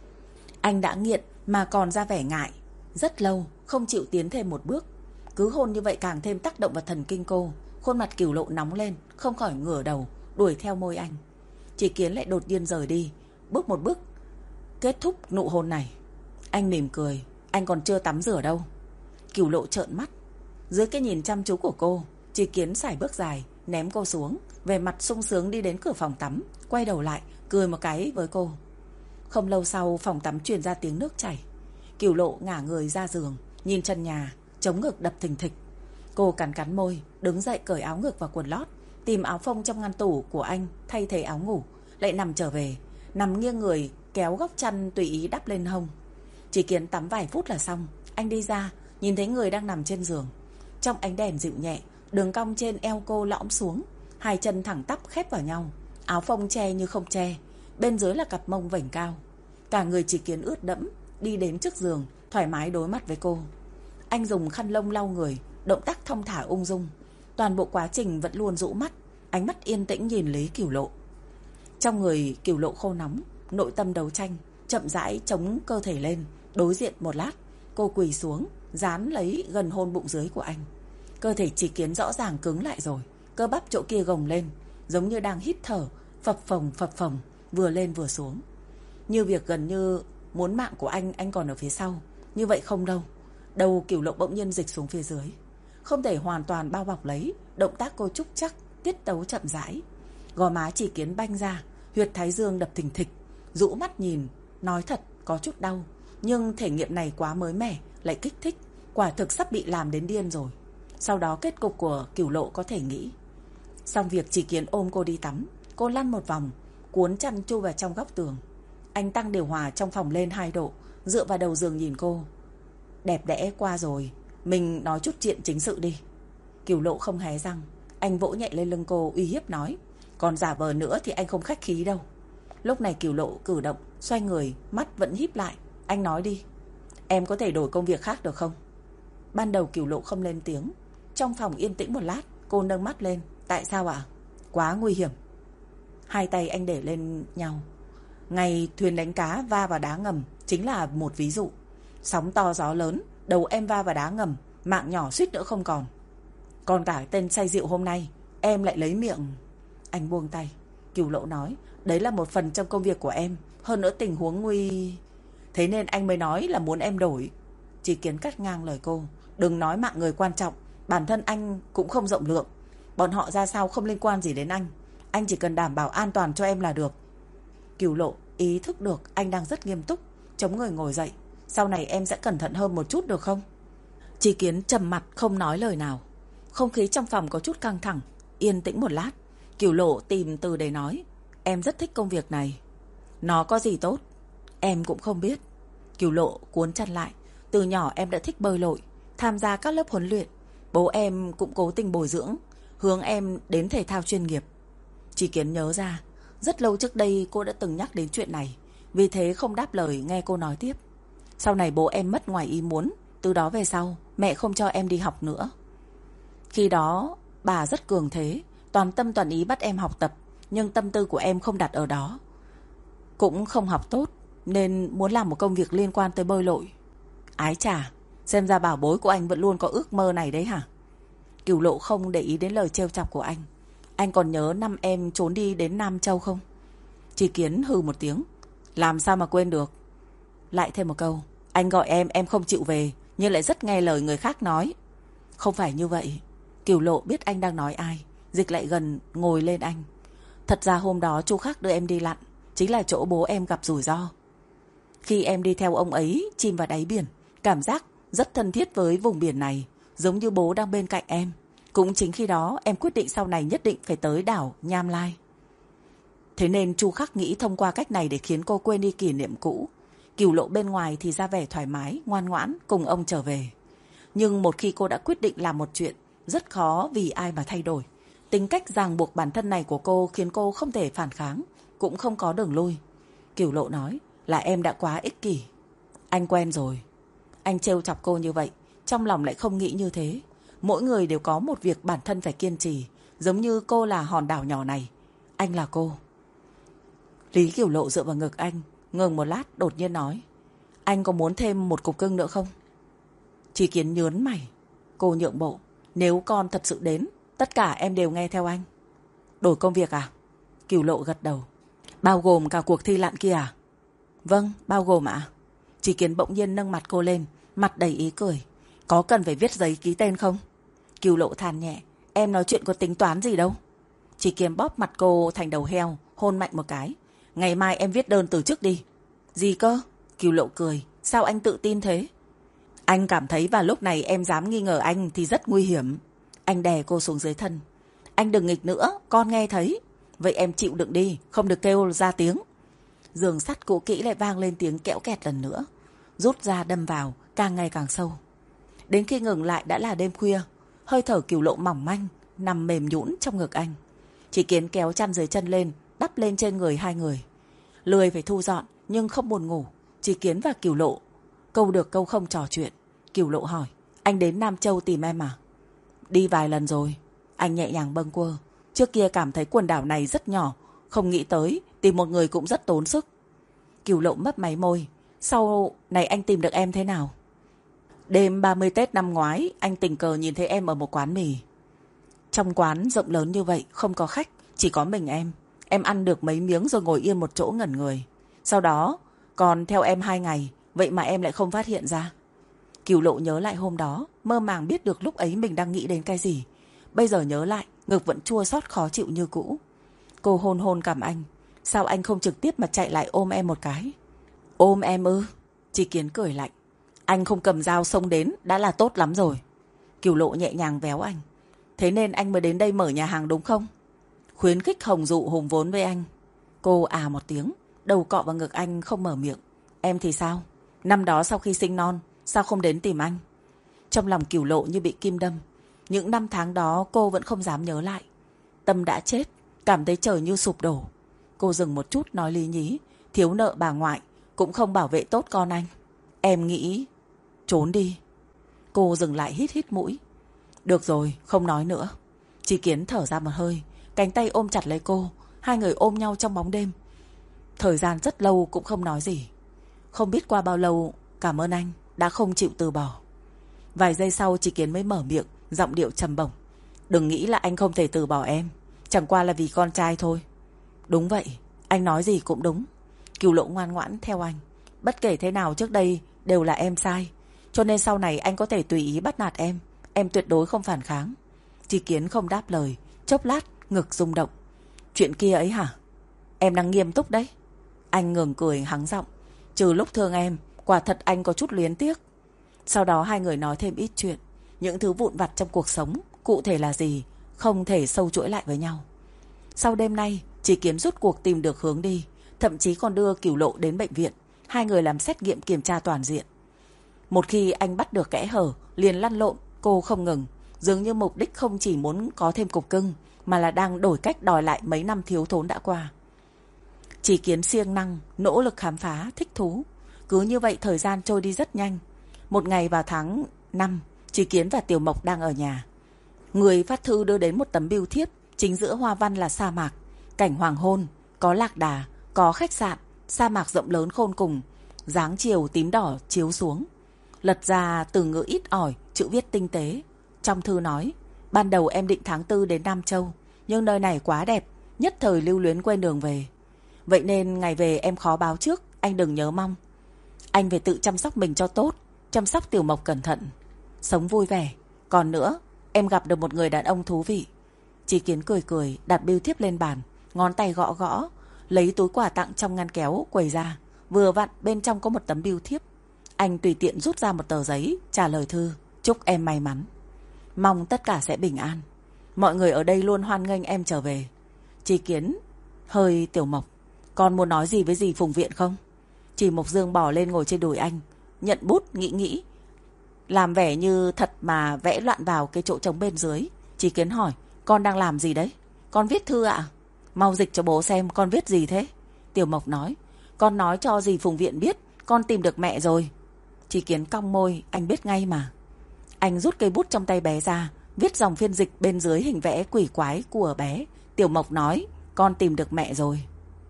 Anh đã nghiện mà còn ra vẻ ngại. Rất lâu không chịu tiến thêm một bước. Cứ hôn như vậy càng thêm tác động vào thần kinh cô. Khuôn mặt Cửu Lộ nóng lên, không khỏi ngửa đầu đuổi theo môi anh. Chỉ Kiến lại đột nhiên rời đi, bước một bước kết thúc nụ hôn này. Anh mỉm cười. Anh còn chưa tắm rửa đâu. Cửu Lộ trợn mắt. Dưới cái nhìn chăm chú của cô, Chỉ Kiến sải bước dài, ném cô xuống, về mặt sung sướng đi đến cửa phòng tắm, quay đầu lại cười một cái với cô. Không lâu sau, phòng tắm truyền ra tiếng nước chảy. Cửu Lộ ngả người ra giường, nhìn trần nhà, chống ngực đập thình thịch. Cô cắn cắn môi, đứng dậy cởi áo ngực và quần lót, tìm áo phông trong ngăn tủ của anh thay thế áo ngủ, lại nằm trở về, nằm nghiêng người kéo góc chăn tùy ý đắp lên hông. Chỉ Kiến tắm vài phút là xong. Anh đi ra, nhìn thấy người đang nằm trên giường. Trong ánh đèn dịu nhẹ, đường cong trên eo cô lõm xuống, hai chân thẳng tắp khép vào nhau, áo phông che như không che, bên dưới là cặp mông vểnh cao. Cả người Chỉ Kiến ướt đẫm, đi đến trước giường, thoải mái đối mặt với cô. Anh dùng khăn lông lau người, động tác thong thả ung dung. Toàn bộ quá trình vẫn luôn rũ mắt, ánh mắt yên tĩnh nhìn lấy Cửu Lộ. Trong người Cửu Lộ khô nóng, nội tâm đấu tranh, chậm rãi chống cơ thể lên, đối diện một lát, cô quỳ xuống, dán lấy gần hôn bụng dưới của anh. Cơ thể Chỉ Kiến rõ ràng cứng lại rồi, cơ bắp chỗ kia gồng lên, giống như đang hít thở, phập phồng phập phồng, vừa lên vừa xuống. Như việc gần như muốn mạng của anh, anh còn ở phía sau. Như vậy không đâu. Đầu Cửu Lộ bỗng nhiên dịch xuống phía dưới, không thể hoàn toàn bao bọc lấy. Động tác cô trúc chắc, tiết tấu chậm rãi. Gò má Chỉ Kiến banh ra, huyệt thái dương đập thình thịch, rũ mắt nhìn. Nói thật có chút đau, nhưng thể nghiệm này quá mới mẻ, lại kích thích, quả thực sắp bị làm đến điên rồi. Sau đó kết cục của Cửu Lộ có thể nghĩ. Xong việc, Chỉ Kiến ôm cô đi tắm. Cô lăn một vòng, cuốn chăn chui vào trong góc tường. Anh tăng điều hòa trong phòng lên hai độ, dựa vào đầu giường nhìn cô. Đẹp đẽ qua rồi, mình nói chút chuyện chính sự đi. Cửu Lộ không hé răng. Anh vỗ nhẹ lên lưng cô, uy hiếp nói. Còn giả vờ nữa thì anh không khách khí đâu. Lúc này Cửu Lộ cử động, xoay người, mắt vẫn híp lại. Anh nói đi. Em có thể đổi công việc khác được không? Ban đầu Cửu Lộ không lên tiếng. Trong phòng yên tĩnh một lát, cô nâng mắt lên. Tại sao ạ? Quá nguy hiểm. Hai tay anh để lên nhau. Ngày thuyền đánh cá va vào đá ngầm chính là một ví dụ. Sóng to gió lớn, đầu em va vào đá ngầm, mạng nhỏ suýt nữa không còn. Còn cả tên say rượu hôm nay, em lại lấy miệng. Anh buông tay. Cửu Lộ nói, đấy là một phần trong công việc của em. Hơn nữa tình huống nguy... Thế nên anh mới nói là muốn em đổi. Chí Kiến cắt ngang lời cô. Đừng nói mạng người quan trọng. Bản thân anh cũng không rộng lượng. Bọn họ ra sao không liên quan gì đến anh. Anh chỉ cần đảm bảo an toàn cho em là được. Cửu Lộ ý thức được anh đang rất nghiêm túc, chống người ngồi dậy. Sau này em sẽ cẩn thận hơn một chút được không? Chí Kiến trầm mặt không nói lời nào. Không khí trong phòng có chút căng thẳng. Yên tĩnh một lát, Cửu Lộ tìm từ để nói, em rất thích công việc này. Nó có gì tốt? Em cũng không biết. Cửu Lộ cuốn chặt lại. Từ nhỏ em đã thích bơi lội, tham gia các lớp huấn luyện. Bố em cũng cố tình bồi dưỡng, hướng em đến thể thao chuyên nghiệp. Chí Kiến nhớ ra, rất lâu trước đây cô đã từng nhắc đến chuyện này, vì thế không đáp lời nghe cô nói tiếp. Sau này bố em mất ngoài ý muốn, từ đó về sau mẹ không cho em đi học nữa. Khi đó bà rất cường thế, toàn tâm toàn ý bắt em học tập, nhưng tâm tư của em không đặt ở đó. Cũng không học tốt, nên muốn làm một công việc liên quan tới bơi lội. Ái chà, xem ra bảo bối của anh vẫn luôn có ước mơ này đấy hả? Cửu Lộ không để ý đến lời trêu chọc của anh. Anh còn nhớ năm em trốn đi đến Nam Châu không? Chí Kiến hừ một tiếng. Làm sao mà quên được? Lại thêm một câu. Anh gọi em, em không chịu về, nhưng lại rất nghe lời người khác nói. Không phải như vậy. Cửu Lộ biết anh đang nói ai, dịch lại gần ngồi lên anh. Thật ra hôm đó Chu Khắc đưa em đi lặn, chính là chỗ bố em gặp rủi ro. Khi em đi theo ông ấy chìm vào đáy biển, cảm giác rất thân thiết với vùng biển này, giống như bố đang bên cạnh em. Cũng chính khi đó em quyết định sau này nhất định phải tới đảo Nham Lai. Thế nên Chu Khắc nghĩ thông qua cách này để khiến cô quên đi kỷ niệm cũ. Cửu Lộ bên ngoài thì ra vẻ thoải mái, ngoan ngoãn cùng ông trở về. Nhưng một khi cô đã quyết định làm một chuyện, rất khó vì ai mà thay đổi. Tính cách ràng buộc bản thân này của cô khiến cô không thể phản kháng, cũng không có đường lui. Cửu Lộ nói là em đã quá ích kỷ. Anh quen rồi. Anh trêu chọc cô như vậy, trong lòng lại không nghĩ như thế. Mỗi người đều có một việc bản thân phải kiên trì, giống như cô là hòn đảo nhỏ này, anh là cô. Lý Cửu Lộ dựa vào ngực anh, ngừng một lát đột nhiên nói, anh có muốn thêm một cục cưng nữa không? Chí Kiến nhớn mày. Cô nhượng bộ. Nếu con thật sự đến, tất cả em đều nghe theo anh. Đổi công việc à? Cửu Lộ gật đầu. Bao gồm cả cuộc thi lặn kia à? Vâng, bao gồm ạ. À? Chí Kiến bỗng nhiên nâng mặt cô lên, mặt đầy ý cười. Có cần phải viết giấy ký tên không? Cửu Lộ than nhẹ. Em nói chuyện có tính toán gì đâu. Chí Kiến bóp mặt cô thành đầu heo, hôn mạnh một cái. Ngày mai em viết đơn từ chức đi. Gì cơ? Cửu Lộ cười. Sao anh tự tin thế? Anh cảm thấy vào lúc này em dám nghi ngờ anh thì rất nguy hiểm. Anh đè cô xuống dưới thân. Anh đừng nghịch nữa, con nghe thấy. Vậy em chịu đựng đi, không được kêu ra tiếng. Giường sắt cũ kỹ lại vang lên tiếng kẽo kẹt lần nữa. Rút ra đâm vào, càng ngày càng sâu. Đến khi ngừng lại đã là đêm khuya. Hơi thở Cửu Lộ mỏng manh, nằm mềm nhũn trong ngực anh. Chí Kiến kéo chăn dưới chân lên, đắp lên trên người hai người. Lười phải thu dọn, nhưng không buồn ngủ. Chí Kiến và Cửu Lộ câu được câu không trò chuyện. Cửu Lộ hỏi, anh đến Nam Châu tìm em à? Đi vài lần rồi. Anh nhẹ nhàng bâng quơ. Trước kia cảm thấy quần đảo này rất nhỏ, không nghĩ tới tìm một người cũng rất tốn sức. Cửu Lộ mấp máy môi. Sau này anh tìm được em thế nào? Đêm ba mươi Tết năm ngoái, anh tình cờ nhìn thấy em ở một quán mì. Trong quán rộng lớn như vậy, không có khách, chỉ có mình em. Em ăn được mấy miếng rồi ngồi yên một chỗ ngẩn người. Sau đó còn theo em hai ngày, vậy mà em lại không phát hiện ra. Cửu Lộ nhớ lại hôm đó, mơ màng biết được lúc ấy mình đang nghĩ đến cái gì. Bây giờ nhớ lại, ngực vẫn chua xót khó chịu như cũ. Cô hôn hôn cằm anh. Sao anh không trực tiếp mà chạy lại ôm em một cái? Ôm em ư? Chí Kiến cười lạnh. Anh không cầm dao xông đến đã là tốt lắm rồi. Cửu Lộ nhẹ nhàng véo anh. Thế nên anh mới đến đây mở nhà hàng đúng không? Khuyến khích hồng dụ hùng vốn với anh. Cô à một tiếng, đầu cọ vào ngực anh không mở miệng. Em thì sao? Năm đó sau khi sinh non, sao không đến tìm anh? Trong lòng Cửu Lộ như bị kim đâm. Những năm tháng đó cô vẫn không dám nhớ lại. Tâm đã chết, cảm thấy trời như sụp đổ. Cô dừng một chút nói lý nhí. Thiếu nợ bà ngoại, cũng không bảo vệ tốt con anh. Em nghĩ trốn đi. Cô dừng lại hít hít mũi. Được rồi, không nói nữa. Chí Kiến thở ra một hơi, cánh tay ôm chặt lấy cô. Hai người ôm nhau trong bóng đêm. Thời gian rất lâu cũng không nói gì. Không biết qua bao lâu, cảm ơn anh đã không chịu từ bỏ. Vài giây sau Chí Kiến mới mở miệng, giọng điệu trầm bổng. Đừng nghĩ là anh không thể từ bỏ em, chẳng qua là vì con trai thôi. Đúng vậy, anh nói gì cũng đúng. Cửu Lộ ngoan ngoãn theo anh. Bất kể thế nào trước đây đều là em sai, cho nên sau này anh có thể tùy ý bắt nạt em, em tuyệt đối không phản kháng. Chí Kiến không đáp lời, chốc lát ngực rung động. Chuyện kia ấy hả? Em đang nghiêm túc đấy. Anh ngừng cười hắng giọng. Trừ lúc thương em, quả thật anh có chút luyến tiếc. Sau đó hai người nói thêm ít chuyện. Những thứ vụn vặt trong cuộc sống, cụ thể là gì, không thể sâu chuỗi lại với nhau. Sau đêm nay, Chí Kiến rút cuộc tìm được hướng đi, thậm chí còn đưa Cửu Lộ đến bệnh viện. Hai người làm xét nghiệm kiểm tra toàn diện. Một khi anh bắt được kẽ hở, liền lăn lộn, cô không ngừng. Dường như mục đích không chỉ muốn có thêm cục cưng, mà là đang đổi cách đòi lại mấy năm thiếu thốn đã qua. Chí Kiến siêng năng, nỗ lực khám phá, thích thú. Cứ như vậy thời gian trôi đi rất nhanh. Một ngày vào tháng năm, Chí Kiến và Tiểu Mộc đang ở nhà. Người phát thư đưa đến một tấm bưu thiếp, chính giữa hoa văn là sa mạc, cảnh hoàng hôn, có lạc đà, có khách sạn, sa mạc rộng lớn khôn cùng, dáng chiều tím đỏ chiếu xuống. Lật ra từ ngữ ít ỏi, chữ viết tinh tế. Trong thư nói, ban đầu em định tháng tư đến Nam Châu, nhưng nơi này quá đẹp, nhất thời lưu luyến quên đường về. Vậy nên ngày về em khó báo trước, anh đừng nhớ mong. Anh phải tự chăm sóc mình cho tốt, chăm sóc Tiểu Mộc cẩn thận, sống vui vẻ. Còn nữa, em gặp được một người đàn ông thú vị. Chí Kiến cười cười, đặt bưu thiếp lên bàn, ngón tay gõ gõ, lấy túi quà tặng trong ngăn kéo quầy ra. Vừa vặn bên trong có một tấm bưu thiếp. Anh tùy tiện rút ra một tờ giấy, trả lời thư. Chúc em may mắn, mong tất cả sẽ bình an. Mọi người ở đây luôn hoan nghênh em trở về. Chí Kiến hơi Tiểu Mộc, con muốn nói gì với dì Phùng Viện không? Chỉ Mộc Dương bỏ lên ngồi trên đùi anh, nhận bút nghĩ nghĩ, làm vẻ như thật mà vẽ loạn vào cái chỗ trống bên dưới. Chí Kiến hỏi, con đang làm gì đấy? Con viết thư ạ. À? Mau dịch cho bố xem con viết gì thế. Tiểu Mộc nói, con nói cho dì Phùng Viện biết con tìm được mẹ rồi. Chí Kiến cong môi, anh biết ngay mà. Anh rút cây bút trong tay bé ra, viết dòng phiên dịch bên dưới hình vẽ quỷ quái của bé. Tiểu Mộc nói, con tìm được mẹ rồi.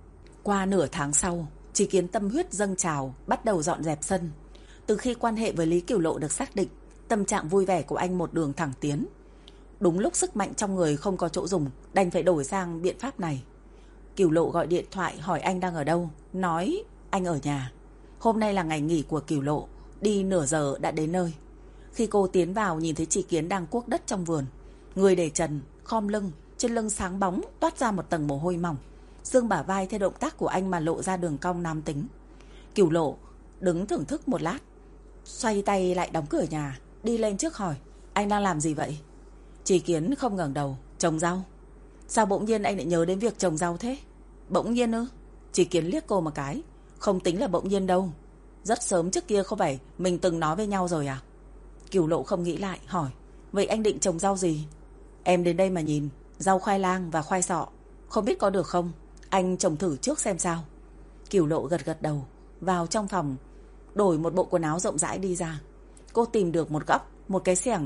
Qua nửa tháng sau, Chí Kiến tâm huyết dâng trào, bắt đầu dọn dẹp sân. Từ khi quan hệ với Lý Cửu Lộ được xác định, tâm trạng vui vẻ của anh một đường thẳng tiến. Đúng lúc sức mạnh trong người không có chỗ dùng, đành phải đổi sang biện pháp này. Cửu Lộ gọi điện thoại hỏi anh đang ở đâu, nói anh ở nhà. Hôm nay là ngày nghỉ của Cửu Lộ, đi nửa giờ đã đến nơi. Khi cô tiến vào nhìn thấy Chí Kiến đang cuốc đất trong vườn, người để trần, khom lưng, trên lưng sáng bóng toát ra một tầng mồ hôi mỏng. Xương bả vai theo động tác của anh mà lộ ra đường cong nam tính. Cửu Lộ đứng thưởng thức một lát, xoay tay lại đóng cửa nhà, đi lên trước hỏi, anh đang làm gì vậy? Chí Kiến không ngẩng đầu, trồng rau. Sao bỗng nhiên anh lại nhớ đến việc trồng rau thế? Bỗng nhiên ư? Chí Kiến liếc cô một cái, không tính là bỗng nhiên đâu. Rất sớm trước kia không phải mình từng nói với nhau rồi à? Cửu Lộ không nghĩ lại, hỏi, vậy anh định trồng rau gì? Em đến đây mà nhìn, rau khoai lang và khoai sọ, không biết có được không? Anh trồng thử trước xem sao. Cửu Lộ gật gật đầu, vào trong phòng, đổi một bộ quần áo rộng rãi đi ra. Cô tìm được một góc, một cái xẻng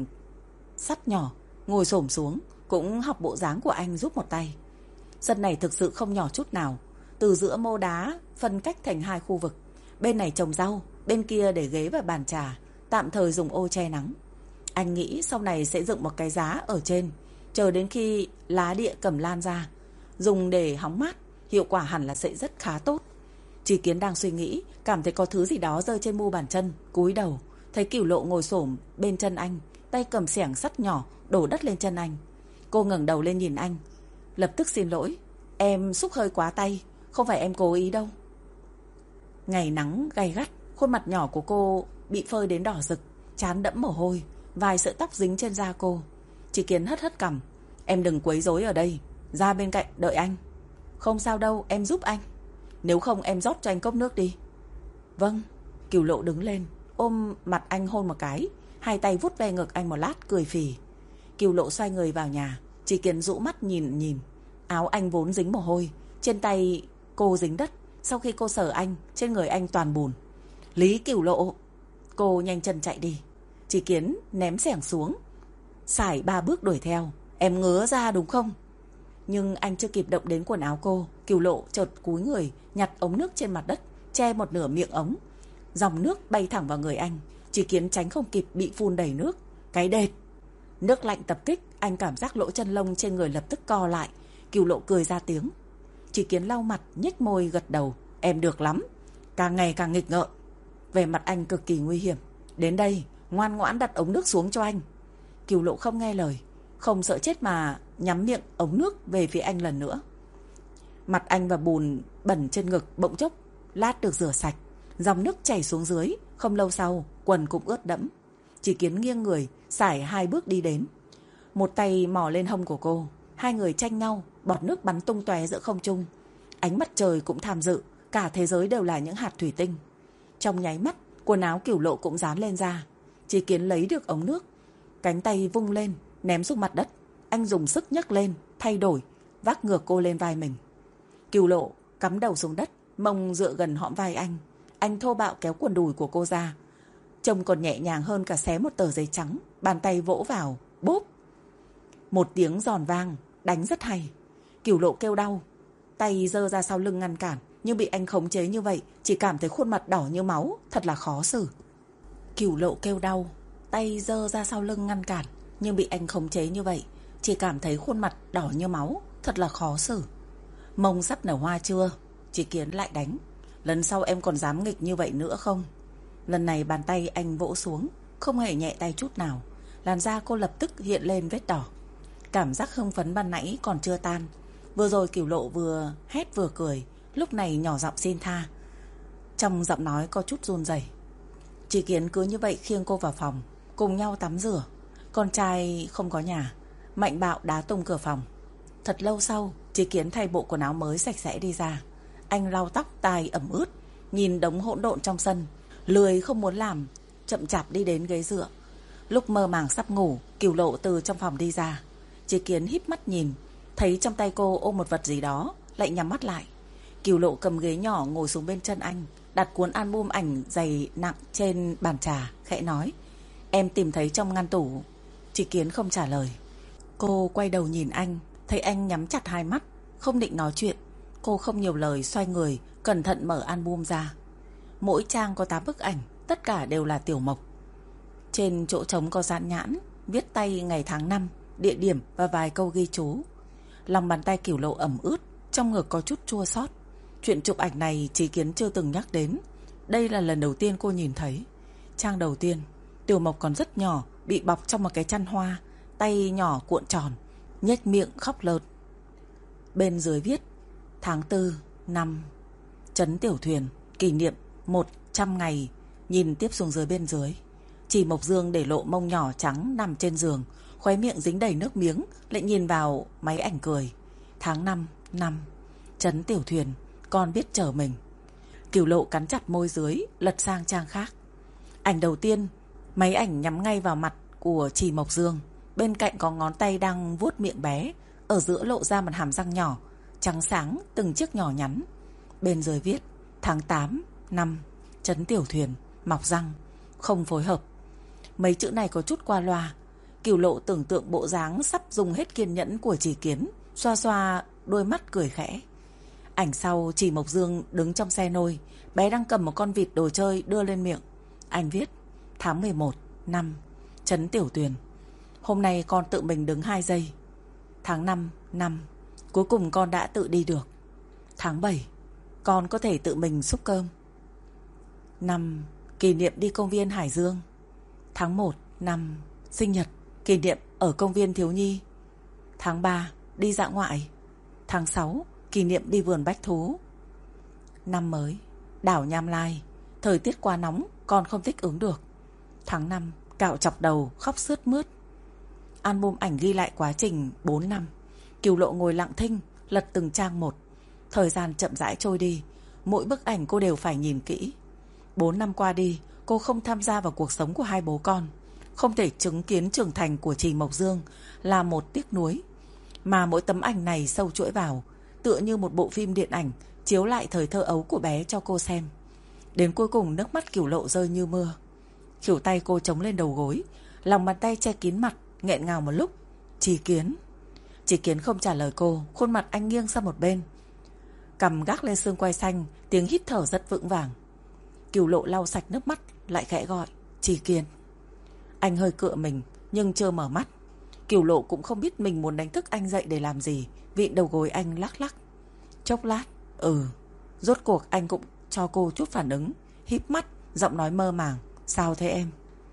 sắt nhỏ, ngồi xổm xuống, cũng học bộ dáng của anh giúp một tay. Sân này thực sự không nhỏ chút nào, từ giữa mô đá phân cách thành hai khu vực. Bên này trồng rau, bên kia để ghế và bàn trà, tạm thời dùng ô che nắng. Anh nghĩ sau này sẽ dựng một cái giá ở trên, chờ đến khi lá địa cẩm lan ra, dùng để hóng mát, hiệu quả hẳn là sẽ rất khá tốt. Chí Kiến đang suy nghĩ, cảm thấy có thứ gì đó rơi trên mu bàn chân, cúi đầu, thấy Cửu Lộ ngồi xổm bên chân anh, tay cầm xẻng sắt nhỏ đổ đất lên chân anh. Cô ngẩng đầu lên nhìn anh, lập tức xin lỗi, em xúc hơi quá tay, không phải em cố ý đâu. Ngày nắng gay gắt, khuôn mặt nhỏ của cô bị phơi đến đỏ rực, trán đẫm mồ hôi, vài sợi tóc dính trên da cô. Chí Kiến hất hất cằm, em đừng quấy rối ở đây, ra bên cạnh đợi anh. Không sao đâu, em giúp anh. Nếu không em rót cho anh cốc nước đi. Vâng. Cửu Lộ đứng lên, ôm mặt anh hôn một cái, hai tay vuốt ve ngực anh một lát, cười phì. Cửu Lộ xoay người vào nhà. Chí Kiến rũ mắt nhìn nhìn. Áo anh vốn dính mồ hôi, trên tay cô dính đất. Sau khi cô sờ anh, trên người anh toàn bùn. Lý Cửu Lộ. Cô nhanh chân chạy đi. Chí Kiến ném xẻng xuống, sải ba bước đuổi theo. Em ngứa ra đúng không? Nhưng anh chưa kịp động đến quần áo cô, Cửu Lộ chợt cúi người nhặt ống nước trên mặt đất, che một nửa miệng ống. Dòng nước bay thẳng vào người anh. Chỉ Kiến tránh không kịp bị phun đầy nước. Cái đệt! Nước lạnh tập kích, anh cảm giác lỗ chân lông trên người lập tức co lại. Cửu Lộ cười ra tiếng. Chỉ Kiến lau mặt, nhếch môi gật đầu. Em được lắm, càng ngày càng nghịch ngợm. Về mặt anh cực kỳ nguy hiểm. Đến đây, ngoan ngoãn đặt ống nước xuống cho anh. Cửu Lộ không nghe lời, không sợ chết mà nhắm miệng ống nước về phía anh lần nữa. Mặt anh và bùn bẩn trên ngực bỗng chốc lát được rửa sạch, dòng nước chảy xuống dưới. Không lâu sau, quần cũng ướt đẫm. Chỉ Kiến nghiêng người, sải hai bước đi đến, một tay mò lên hông của cô. Hai người tranh nhau, bọt nước bắn tung tóe giữa không trung. Ánh mặt trời cũng tham dự, cả thế giới đều là những hạt thủy tinh. Trong nháy mắt, quần áo Cửu Lộ cũng dán lên da. Chỉ Kiến lấy được ống nước, cánh tay vung lên, ném xuống mặt đất. Anh dùng sức nhấc lên, thay đổi, vác ngược cô lên vai mình. Cửu Lộ cắm đầu xuống đất, mông dựa gần hõm vai anh. Anh thô bạo kéo quần đùi của cô ra, trông còn nhẹ nhàng hơn cả xé một tờ giấy trắng. Bàn tay vỗ vào, bốp, một tiếng giòn vang, đánh rất hay. Cửu Lộ kêu đau, tay giơ ra sau lưng ngăn cản, nhưng bị anh khống chế như vậy, chỉ cảm thấy khuôn mặt đỏ như máu, thật là khó xử. Cửu Lộ kêu đau, tay giơ ra sau lưng ngăn cản, nhưng bị anh khống chế như vậy, chỉ cảm thấy khuôn mặt đỏ như máu, thật là khó xử. Mông sắp nở hoa chưa? Chỉ Kiến lại đánh. Lần sau em còn dám nghịch như vậy nữa không? Lần này bàn tay anh vỗ xuống, không hề nhẹ tay chút nào. Làn da cô lập tức hiện lên vết đỏ. Cảm giác hưng phấn ban nãy còn chưa tan. Vừa rồi Cửu Lộ vừa hét vừa cười, lúc này nhỏ giọng xin tha, trong giọng nói có chút run rẩy. Chỉ Kiến cứ như vậy khiêng cô vào phòng, cùng nhau tắm rửa. Con trai không có nhà, mạnh bạo đá tung cửa phòng. Thật lâu sau, Chỉ Kiến thay bộ quần áo mới sạch sẽ đi ra. Anh lau tóc, tai ẩm ướt, nhìn đống hỗn độn trong sân, lười không muốn làm, chậm chạp đi đến ghế dựa. Lúc mơ màng sắp ngủ, Cửu Lộ từ trong phòng đi ra. Chỉ Kiến híp mắt nhìn, thấy trong tay cô ôm một vật gì đó, lại nhắm mắt lại. Cửu Lộ cầm ghế nhỏ ngồi xuống bên chân anh, đặt cuốn album ảnh dày nặng trên bàn trà, khẽ nói: Em tìm thấy trong ngăn tủ. Chỉ Kiến không trả lời. Cô quay đầu nhìn anh, thấy anh nhắm chặt hai mắt, không định nói chuyện. Cô không nhiều lời, xoay người, cẩn thận mở album ra. Mỗi trang có tám bức ảnh, tất cả đều là Tiểu Mộc. Trên chỗ trống có dán nhãn, viết tay ngày tháng năm, địa điểm và vài câu ghi chú. Lòng bàn tay Cửu Lộ ẩm ướt, trong ngực có chút chua xót. Chuyện chụp ảnh này Chỉ Kiến chưa từng nhắc đến. Đây là lần đầu tiên cô nhìn thấy. Trang đầu tiên, Tiểu Mộc còn rất nhỏ, bị bọc trong một cái chăn hoa, tay nhỏ cuộn tròn, nhếch miệng khóc lợt. Bên dưới viết tháng tư năm Trấn Tiểu Thuyền, kỷ niệm một trăm ngày. Nhìn tiếp xuống dưới bên dưới, Chỉ Mộc Dương để lộ mông nhỏ trắng nằm trên giường, khóe miệng dính đầy nước miếng, lại nhìn vào máy ảnh cười. Tháng năm năm Trấn Tiểu Thuyền, con biết chờ mình. Cửu Lộ cắn chặt môi dưới, lật sang trang khác. Ảnh đầu tiên, máy ảnh nhắm ngay vào mặt của Chỉ Mộc Dương. Bên cạnh có ngón tay đang vuốt miệng bé, ở giữa lộ ra một hàm răng nhỏ, trắng sáng, từng chiếc nhỏ nhắn. Bên dưới viết tháng tám năm Trấn Tiểu Thuyền, mọc răng, không phối hợp. Mấy chữ này có chút qua loa. Cửu Lộ tưởng tượng bộ dáng sắp dùng hết kiên nhẫn của Chỉ Kiến, xoa xoa đôi mắt cười khẽ. Ảnh sau, Chỉ Mộc Dương đứng trong xe nôi, bé đang cầm một con vịt đồ chơi đưa lên miệng. Anh viết tháng mười một năm Trấn Tiểu Thuyền, hôm nay con tự mình đứng hai giây. Tháng năm năm cuối cùng con đã tự đi được. Tháng bảy, con có thể tự mình xúc cơm. Năm, kỷ niệm đi công viên Hải Dương. Tháng một năm sinh nhật, kỷ niệm ở công viên thiếu nhi. Tháng ba, đi dã ngoại. Tháng sáu, kỷ niệm đi vườn bách thú. Năm mới, đảo Nham Lai, thời tiết quá nóng, con không thích ứng được. Tháng năm, cạo chọc đầu, khóc sướt mướt. Album ảnh ghi lại quá trình bốn năm. Cửu Lộ ngồi lặng thinh, lật từng trang một. Thời gian chậm rãi trôi đi, mỗi bức ảnh cô đều phải nhìn kỹ. Bốn năm qua đi, cô không tham gia vào cuộc sống của hai bố con, không thể chứng kiến trưởng thành của Chỉ Mộc Dương là một tiếc nuối. Mà mỗi tấm ảnh này sâu chuỗi vào, tựa như một bộ phim điện ảnh chiếu lại thời thơ ấu của bé cho cô xem. Đến cuối cùng nước mắt Cửu Lộ rơi như mưa. Khuỷu tay cô chống lên đầu gối, lòng bàn tay che kín mặt, nghẹn ngào một lúc. Chỉ Kiến. Chỉ Kiến không trả lời cô, khuôn mặt anh nghiêng sang một bên, cằm gác lên xương quai xanh, tiếng hít thở rất vững vàng. Cửu Lộ lau sạch nước mắt, lại khẽ gọi Chỉ Kiến. Anh hơi cựa mình nhưng chưa mở mắt. Kiều Lộ cũng không biết mình muốn đánh thức anh dậy để làm gì, vịn đầu gối anh lắc lắc. Chốc lát, ừ, rốt cuộc anh cũng cho cô chút phản ứng, híp mắt, giọng nói mơ màng. Sao thế em?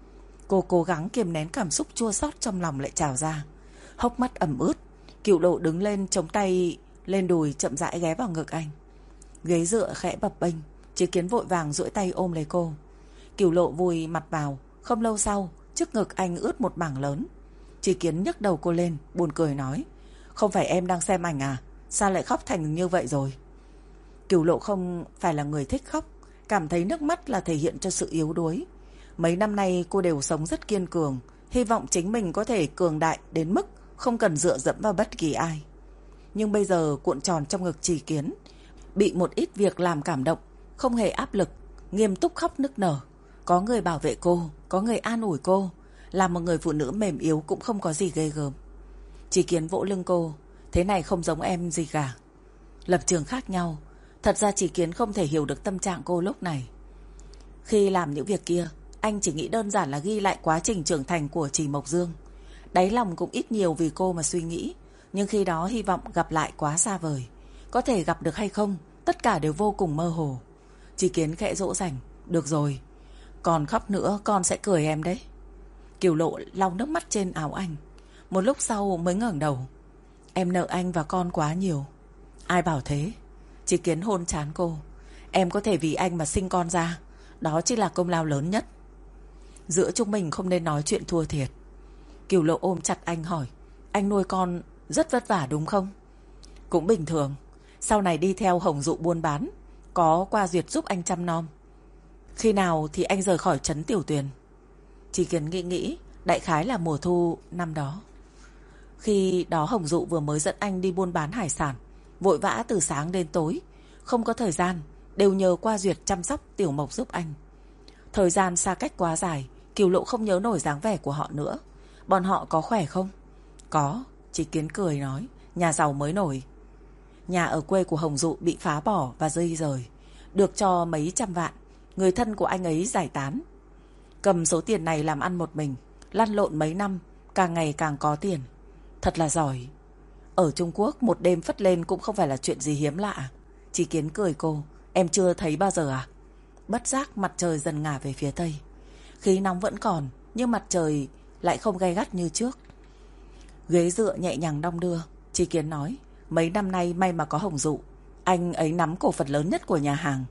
Cô cố gắng kiềm nén cảm xúc chua xót trong lòng lại trào ra. Hốc mắt ẩm ướt. Kiều Lộ đứng lên, chống tay lên đùi, chậm rãi ghé vào ngực anh. Ghế dựa khẽ bập bênh. Chỉ Kiến vội vàng duỗi tay ôm lấy cô. Kiều Lộ vùi mặt vào. Không lâu sau, trước ngực anh ướt một mảng lớn. Chỉ Kiến nhấc đầu cô lên, buồn cười nói: Không phải em đang xem ảnh à? Sao lại khóc thành như vậy rồi? Kiều Lộ không phải là người thích khóc, cảm thấy nước mắt là thể hiện cho sự yếu đuối. Mấy năm nay cô đều sống rất kiên cường, hy vọng chính mình có thể cường đại đến mức không cần dựa dẫm vào bất kỳ ai. Nhưng bây giờ cuộn tròn trong ngực Chỉ Kiến, bị một ít việc làm cảm động, không hề áp lực, nghiêm túc khóc nức nở. Có người bảo vệ cô, có người an ủi cô. Là một người phụ nữ mềm yếu cũng không có gì ghê gớm. Chỉ Kiến vỗ lưng cô: Thế này không giống em gì cả. Lập trường khác nhau. Thật ra Chỉ Kiến không thể hiểu được tâm trạng cô lúc này. Khi làm những việc kia, anh chỉ nghĩ đơn giản là ghi lại quá trình trưởng thành của Trì Mộc Dương. Đáy lòng cũng ít nhiều vì cô mà suy nghĩ. Nhưng khi đó hy vọng gặp lại quá xa vời. Có thể gặp được hay không, tất cả đều vô cùng mơ hồ. Chỉ Kiến khẽ dỗ dành: Được rồi, còn khóc nữa con sẽ cười em đấy. Kiều Lộ lau nước mắt trên áo anh. Một lúc sau mới ngẩng đầu: Em nợ anh và con quá nhiều. Ai bảo thế? Chỉ Kiến hôn trán cô: Em có thể vì anh mà sinh con ra, đó chính là công lao lớn nhất. Giữa chúng mình không nên nói chuyện thua thiệt. Kiều Lộ ôm chặt anh hỏi: Anh nuôi con rất vất vả đúng không? Cũng bình thường. Sau này đi theo Hồng Dụ buôn bán, có qua duyệt giúp anh chăm nom. Khi nào thì anh rời khỏi trấn Tiểu Tuyền? Chỉ Kiến nghĩ nghĩ, đại khái là mùa thu năm đó. Khi đó Hồng Dụ vừa mới dẫn anh đi buôn bán hải sản, vội vã từ sáng đến tối, không có thời gian, đều nhờ qua duyệt chăm sóc Tiểu Mộc giúp anh. Thời gian xa cách quá dài, Kiều Lộ không nhớ nổi dáng vẻ của họ nữa. Bọn họ có khỏe không? Có, Chỉ Kiến cười nói, nhà giàu mới nổi. Nhà ở quê của Hồng Dụ bị phá bỏ và di rời, được cho mấy trăm vạn. Người thân của anh ấy giải tán, cầm số tiền này làm ăn một mình, lăn lộn mấy năm, càng ngày càng có tiền. Thật là giỏi. Ở Trung Quốc một đêm phất lên cũng không phải là chuyện gì hiếm lạ. Chỉ Kiến cười cô: Em chưa thấy bao giờ à? Bất giác mặt trời dần ngả về phía tây. Khí nóng vẫn còn, nhưng mặt trời lại không gay gắt như trước. Ghế dựa nhẹ nhàng đong đưa. Chỉ Kiến nói: Mấy năm nay may mà có Hồng Dụ, anh ấy nắm cổ phần lớn nhất của nhà hàng.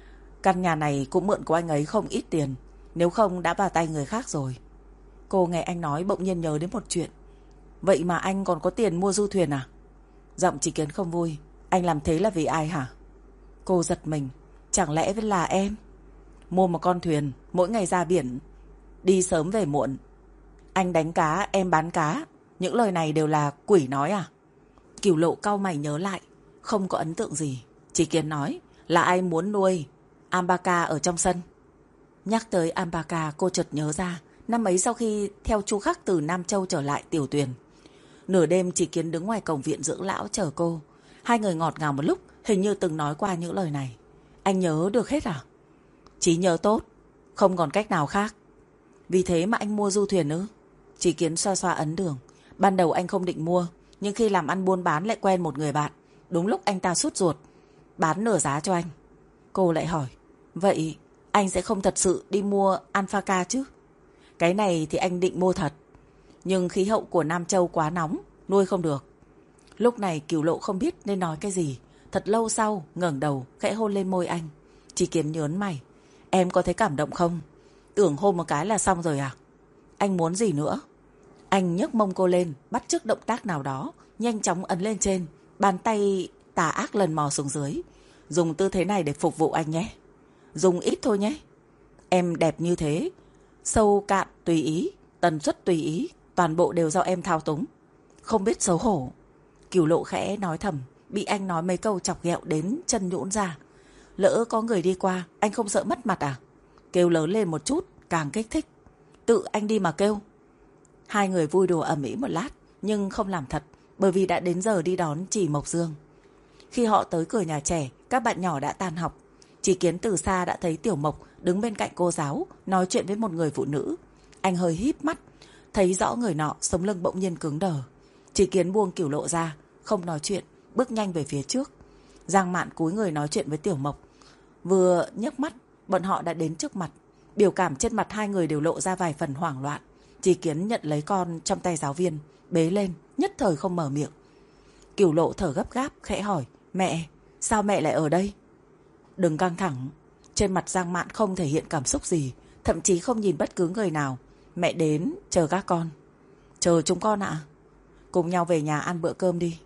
Căn nhà này cũng mượn của anh ấy không ít tiền, nếu không đã vào tay người khác rồi. Cô nghe anh nói bỗng nhiên nhớ đến một chuyện. Vậy mà anh còn có tiền mua du thuyền à? Giọng Chỉ Kiến không vui: Anh làm thế là vì ai hả? Cô giật mình: Chẳng lẽ là em? Mua một con thuyền, mỗi ngày ra biển, đi sớm về muộn. Anh đánh cá, em bán cá. Những lời này đều là quỷ nói à? Kiều Lộ cau mày nhớ lại, không có ấn tượng gì. Chỉ Kiến nói: Là ai muốn nuôi Ambaka ở trong sân? Nhắc tới Ambaka, cô chợt nhớ ra năm ấy sau khi theo Chu Khắc từ Nam Châu trở lại Tiểu Tuyền, nửa đêm Chỉ Kiến đứng ngoài cổng viện dưỡng lão chờ cô. Hai người ngọt ngào một lúc, hình như từng nói qua những lời này. Anh nhớ được hết à? Trí nhớ tốt, không còn cách nào khác. Vì thế mà anh mua du thuyền ư? Chỉ Kiến xoa xoa ấn đường. Ban đầu anh không định mua, nhưng khi làm ăn buôn bán lại quen một người bạn, đúng lúc anh ta sút ruột, bán nửa giá cho anh. Cô lại hỏi: Vậy anh sẽ không thật sự đi mua Alphaka chứ? Cái này thì anh định mua thật, nhưng khí hậu của Nam Châu quá nóng, nuôi không được. Lúc này Kiều Lộ không biết nên nói cái gì. Thật lâu sau ngẩng đầu khẽ hôn lên môi anh. Chỉ Kiến nhớn mày: Em có thấy cảm động không? Tưởng hôn một cái là xong rồi à? Anh muốn gì nữa? Anh nhấc mông cô lên, bắt chước động tác nào đó, nhanh chóng ấn lên trên. Bàn tay tà ác lần mò xuống dưới. Dùng tư thế này để phục vụ anh nhé. Dùng ít thôi nhé. Em đẹp như thế, sâu cạn tùy ý, tần suất tùy ý, toàn bộ đều do em thao túng. Không biết xấu hổ. Kiều Lộ khẽ nói thầm, bị anh nói mấy câu chọc ghẹo đến chân nhũn ra. Lỡ có người đi qua, anh không sợ mất mặt à? Kêu lớn lên một chút, càng kích thích. Tự anh đi mà kêu. Hai người vui đùa ầm ĩ một lát, nhưng không làm thật, bởi vì đã đến giờ đi đón Trì Mộc Dương. Khi họ tới cửa nhà trẻ, các bạn nhỏ đã tan học. Chỉ Kiến từ xa đã thấy Tiểu Mộc đứng bên cạnh cô giáo, nói chuyện với một người phụ nữ. Anh hơi híp mắt, thấy rõ người nọ, sống lưng bỗng nhiên cứng đờ. Chỉ Kiến buông Cửu Lộ ra, không nói chuyện, bước nhanh về phía trước. Giang Mạn cúi người nói chuyện với Tiểu Mộc. Vừa nhấc mắt, bọn họ đã đến trước mặt. Biểu cảm trên mặt hai người đều lộ ra vài phần hoảng loạn. Chỉ Kiến nhận lấy con trong tay giáo viên, bế lên, nhất thời không mở miệng. Cửu Lộ thở gấp gáp, khẽ hỏi, mẹ, sao mẹ lại ở đây? Đừng căng thẳng. Trên mặt Giang Mạn không thể hiện cảm xúc gì, thậm chí không nhìn bất cứ người nào. Mẹ đến, chờ các con. Chờ chúng con ạ? Cùng nhau về nhà ăn bữa cơm đi.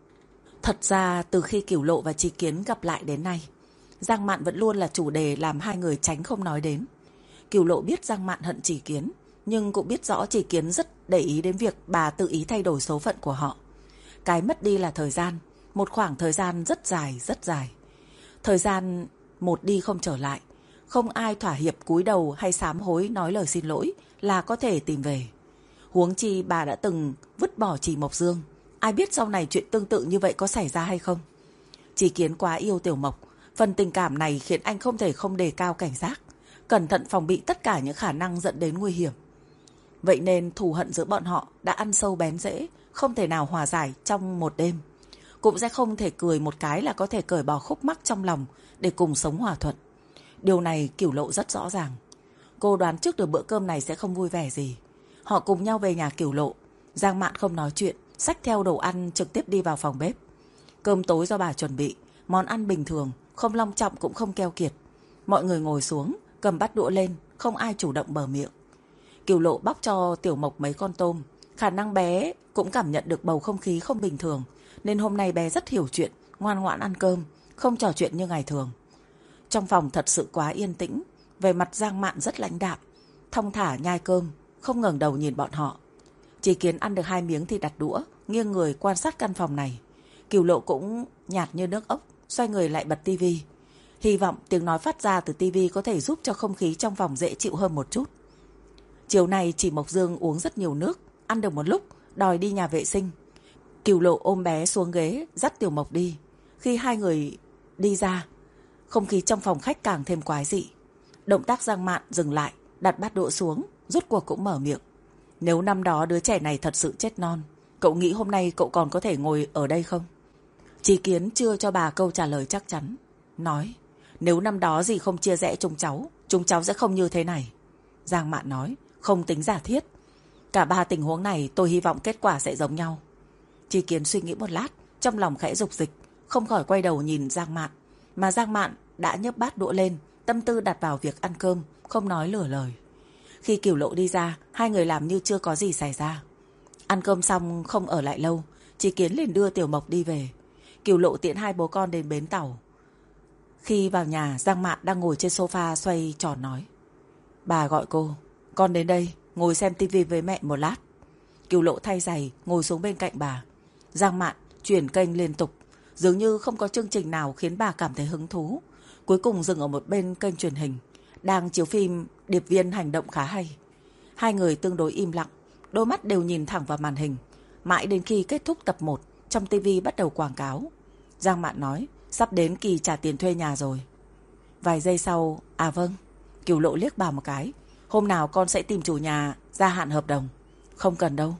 Thật ra từ khi Cửu Lộ và Chỉ Kiến gặp lại đến nay, Giang Mạn vẫn luôn là chủ đề làm hai người tránh không nói đến. Cửu Lộ biết Giang Mạn hận Chỉ Kiến, nhưng cũng biết rõ Chỉ Kiến rất để ý đến việc bà tự ý thay đổi số phận của họ. Cái mất đi là thời gian, một khoảng thời gian rất dài, rất dài. Thời gian một đi không trở lại, không ai thỏa hiệp cúi đầu hay sám hối nói lời xin lỗi là có thể tìm về. Huống chi bà đã từng vứt bỏ Chỉ Mộc Dương, ai biết sau này chuyện tương tự như vậy có xảy ra hay không. Chỉ Kiến quá yêu Tiểu Mộc, phần tình cảm này khiến anh không thể không đề cao cảnh giác, cẩn thận phòng bị tất cả những khả năng dẫn đến nguy hiểm. Vậy nên thù hận giữa bọn họ đã ăn sâu bén rễ, không thể nào hòa giải trong một đêm. Cũng sẽ không thể cười một cái là có thể cởi bỏ khúc mắc trong lòng để cùng sống hòa thuận. Điều này Cửu Lộ rất rõ ràng. Cô đoán trước được bữa cơm này sẽ không vui vẻ gì. Họ cùng nhau về nhà Cửu Lộ. Giang Mạn không nói chuyện, xách theo đồ ăn trực tiếp đi vào phòng bếp. Cơm tối do bà chuẩn bị, món ăn bình thường, không long trọng cũng không keo kiệt. Mọi người ngồi xuống, cầm bát đũa lên, không ai chủ động mở miệng. Cửu Lộ bóc cho Tiểu Mộc mấy con tôm. Khả năng bé cũng cảm nhận được bầu không khí không bình thường, nên hôm nay bé rất hiểu chuyện, ngoan ngoãn ăn cơm, không trò chuyện như ngày thường. Trong phòng thật sự quá yên tĩnh, về mặt Giang Mạn rất lãnh đạm, thong thả nhai cơm, không ngẩng đầu nhìn bọn họ. Chỉ Kiến ăn được hai miếng thì đặt đũa, nghiêng người quan sát căn phòng này. Cửu Lộ cũng nhạt như nước ốc, xoay người lại bật tivi. Hy vọng tiếng nói phát ra từ tivi có thể giúp cho không khí trong phòng dễ chịu hơn một chút. Chiều nay Chỉ Mộc Dương uống rất nhiều nước, ăn được một lúc, đòi đi nhà vệ sinh. Cửu Lộ ôm bé xuống ghế, dắt Tiểu Mộc đi. Khi hai người đi ra, không khí trong phòng khách càng thêm quái dị. Động tác Giang Mạn dừng lại, đặt bát đũa xuống, rút cuộc cũng mở miệng. Nếu năm đó đứa trẻ này thật sự chết non, cậu nghĩ hôm nay cậu còn có thể ngồi ở đây không? Chỉ Kiến chưa cho bà câu trả lời chắc chắn. Nói, nếu năm đó gì không chia rẽ chúng cháu, chúng cháu sẽ không như thế này. Giang Mạn nói, không tính giả thiết. Cả ba tình huống này tôi hy vọng kết quả sẽ giống nhau. Chỉ Kiến suy nghĩ một lát, trong lòng khẽ dục dịch, không khỏi quay đầu nhìn Giang Mạn. Mà Giang Mạn đã nhấc bát đũa lên, tâm tư đặt vào việc ăn cơm, không nói lửa lời. Khi Cửu Lộ đi ra, hai người làm như chưa có gì xảy ra. Ăn cơm xong không ở lại lâu, Chỉ Kiến liền đưa Tiểu Mộc đi về. Cửu Lộ tiễn hai bố con đến bến tàu. Khi vào nhà, Giang Mạn đang ngồi trên sofa xoay tròn nói, bà gọi cô, con đến đây, ngồi xem tivi với mẹ một lát. Cửu Lộ thay giày, ngồi xuống bên cạnh bà. Giang Mạn chuyển kênh liên tục, dường như không có chương trình nào khiến bà cảm thấy hứng thú. Cuối cùng dừng ở một bên kênh truyền hình, đang chiếu phim Điệp viên hành động khá hay. Hai người tương đối im lặng, đôi mắt đều nhìn thẳng vào màn hình. Mãi đến khi kết thúc tập một, trong tivi bắt đầu quảng cáo. Giang Mạn nói, sắp đến kỳ trả tiền thuê nhà rồi. Vài giây sau, à vâng. Cửu Lộ liếc bà một cái, hôm nào con sẽ tìm chủ nhà gia hạn hợp đồng. Không cần đâu.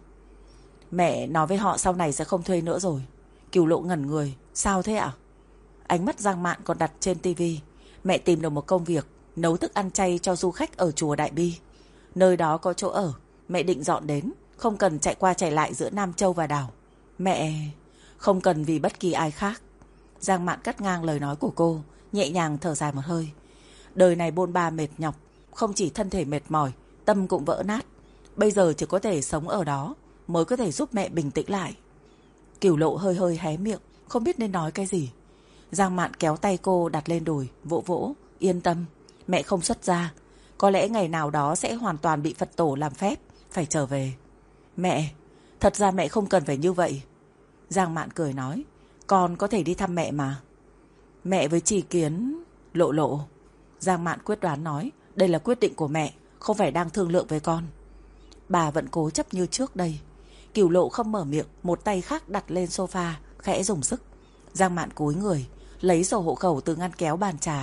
Mẹ nói với họ sau này sẽ không thuê nữa rồi. Cửu Lộ ngẩn người, sao thế ạ? Ánh mắt Giang Mạn còn đặt trên tivi. Mẹ tìm được một công việc, nấu thức ăn chay cho du khách ở chùa Đại Bi. Nơi đó có chỗ ở, mẹ định dọn đến, không cần chạy qua chạy lại giữa Nam Châu và đảo. Mẹ... Không cần vì bất kỳ ai khác. Giang Mạn cắt ngang lời nói của cô, nhẹ nhàng thở dài một hơi. Đời này bôn ba mệt nhọc, không chỉ thân thể mệt mỏi, tâm cũng vỡ nát. Bây giờ chỉ có thể sống ở đó mới có thể giúp mẹ bình tĩnh lại. Cửu Lộ hơi hơi hé miệng, không biết nên nói cái gì. Giang Mạn kéo tay cô đặt lên đùi, vỗ vỗ, yên tâm, mẹ không xuất gia. Có lẽ ngày nào đó sẽ hoàn toàn bị Phật tổ làm phép phải trở về. Mẹ, thật ra mẹ không cần phải như vậy. Giang Mạn cười nói, con có thể đi thăm mẹ mà. Mẹ với Chỉ Kiến... Lộ Lộ. Giang Mạn quyết đoán nói, đây là quyết định của mẹ, không phải đang thương lượng với con. Bà vẫn cố chấp như trước đây. Cửu Lộ không mở miệng, một tay khác đặt lên sofa, khẽ dùng sức. Giang Mạn cúi người, lấy sổ hộ khẩu từ ngăn kéo bàn trà,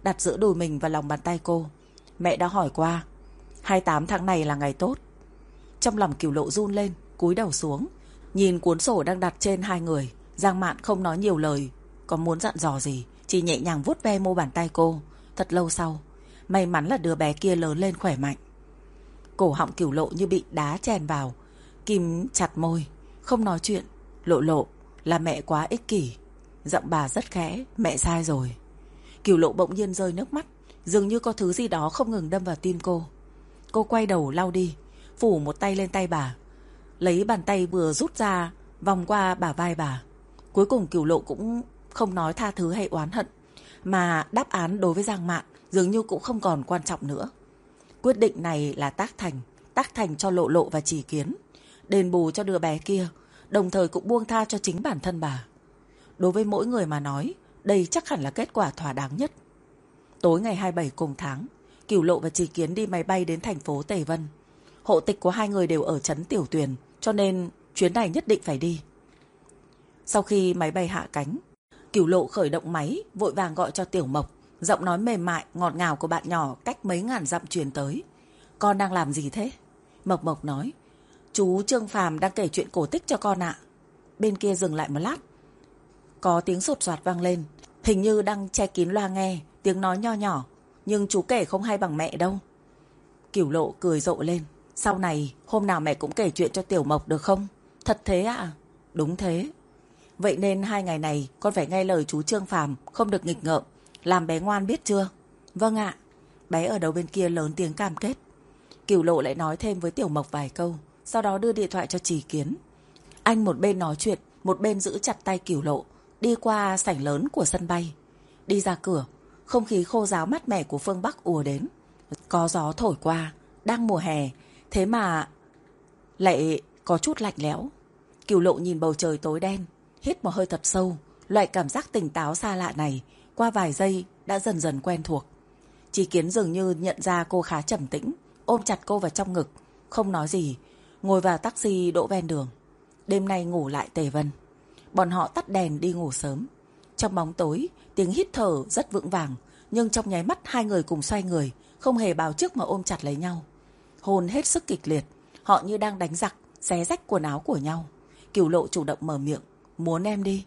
đặt giữa đùi mình và lòng bàn tay cô. Mẹ đã hỏi qua, hai mươi tám tháng này là ngày tốt. Trong lòng Cửu Lộ run lên, cúi đầu xuống, nhìn cuốn sổ đang đặt trên hai người. Giang Mạn không nói nhiều lời, có muốn dặn dò gì, chỉ nhẹ nhàng vuốt ve mu bàn tay cô. Thật lâu sau, may mắn là đứa bé kia lớn lên khỏe mạnh. Cổ họng Cửu Lộ như bị đá chèn vào, kìm chặt môi, không nói chuyện. Lộ Lộ, là mẹ quá ích kỷ. Giọng bà rất khẽ, mẹ sai rồi. Cửu Lộ bỗng nhiên rơi nước mắt, dường như có thứ gì đó không ngừng đâm vào tim cô. Cô quay đầu lau đi, phủ một tay lên tay bà, lấy bàn tay vừa rút ra vòng qua bả vai bà. Cuối cùng Cửu Lộ cũng không nói tha thứ hay oán hận, mà đáp án đối với Giang Mạn dường như cũng không còn quan trọng nữa. Quyết định này là tác thành, tác thành cho Lộ Lộ và Chỉ Kiến, đền bù cho đứa bé kia, đồng thời cũng buông tha cho chính bản thân bà. Đối với mỗi người mà nói, đây chắc hẳn là kết quả thỏa đáng nhất. Tối ngày hai mươi bảy cùng tháng, Cửu Lộ và Chỉ Kiến đi máy bay đến thành phố Tề Vân. Hộ tịch của hai người đều ở trấn Tiểu Tuyền, cho nên chuyến này nhất định phải đi. Sau khi máy bay hạ cánh, Cửu Lộ khởi động máy, vội vàng gọi cho Tiểu Mộc. Giọng nói mềm mại, ngọt ngào của bạn nhỏ cách mấy ngàn dặm truyền tới. Con đang làm gì thế? Mộc Mộc nói, chú Trương Phàm đang kể chuyện cổ tích cho con ạ. Bên kia dừng lại một lát, có tiếng sột soạt vang lên, hình như đang che kín loa nghe, tiếng nói nho nhỏ, nhưng chú kể không hay bằng mẹ đâu. Cửu Lộ cười rộ lên, sau này hôm nào mẹ cũng kể chuyện cho Tiểu Mộc được không? Thật thế ạ? À? Đúng thế. Vậy nên hai ngày này con phải nghe lời chú Trương Phàm, không được nghịch ngợm, làm bé ngoan biết chưa? Vâng ạ. Bé ở đầu bên kia lớn tiếng cam kết. Cửu Lộ lại nói thêm với Tiểu Mộc vài câu, sau đó đưa điện thoại cho Chỉ Kiến. Anh một bên nói chuyện, một bên giữ chặt tay Cửu Lộ, đi qua sảnh lớn của sân bay. Đi ra cửa, không khí khô ráo mát mẻ của phương Bắc ùa đến. Có gió thổi qua, đang mùa hè, thế mà lại có chút lạnh lẽo. Cửu Lộ nhìn bầu trời tối đen, hít một hơi thật sâu. Loại cảm giác tỉnh táo xa lạ này, qua vài giây đã dần dần quen thuộc. Chỉ Kiến dường như nhận ra cô khá trầm tĩnh, ôm chặt cô vào trong ngực, không nói gì, ngồi vào taxi đỗ ven đường. Đêm nay ngủ lại Tề Vân. Bọn họ tắt đèn đi ngủ sớm. Trong bóng tối, tiếng hít thở rất vững vàng, nhưng trong nháy mắt hai người cùng xoay người, không hề báo trước mà ôm chặt lấy nhau. Hôn hết sức kịch liệt, họ như đang đánh giặc, xé rách quần áo của nhau. Cửu Lộ chủ động mở miệng, muốn em đi.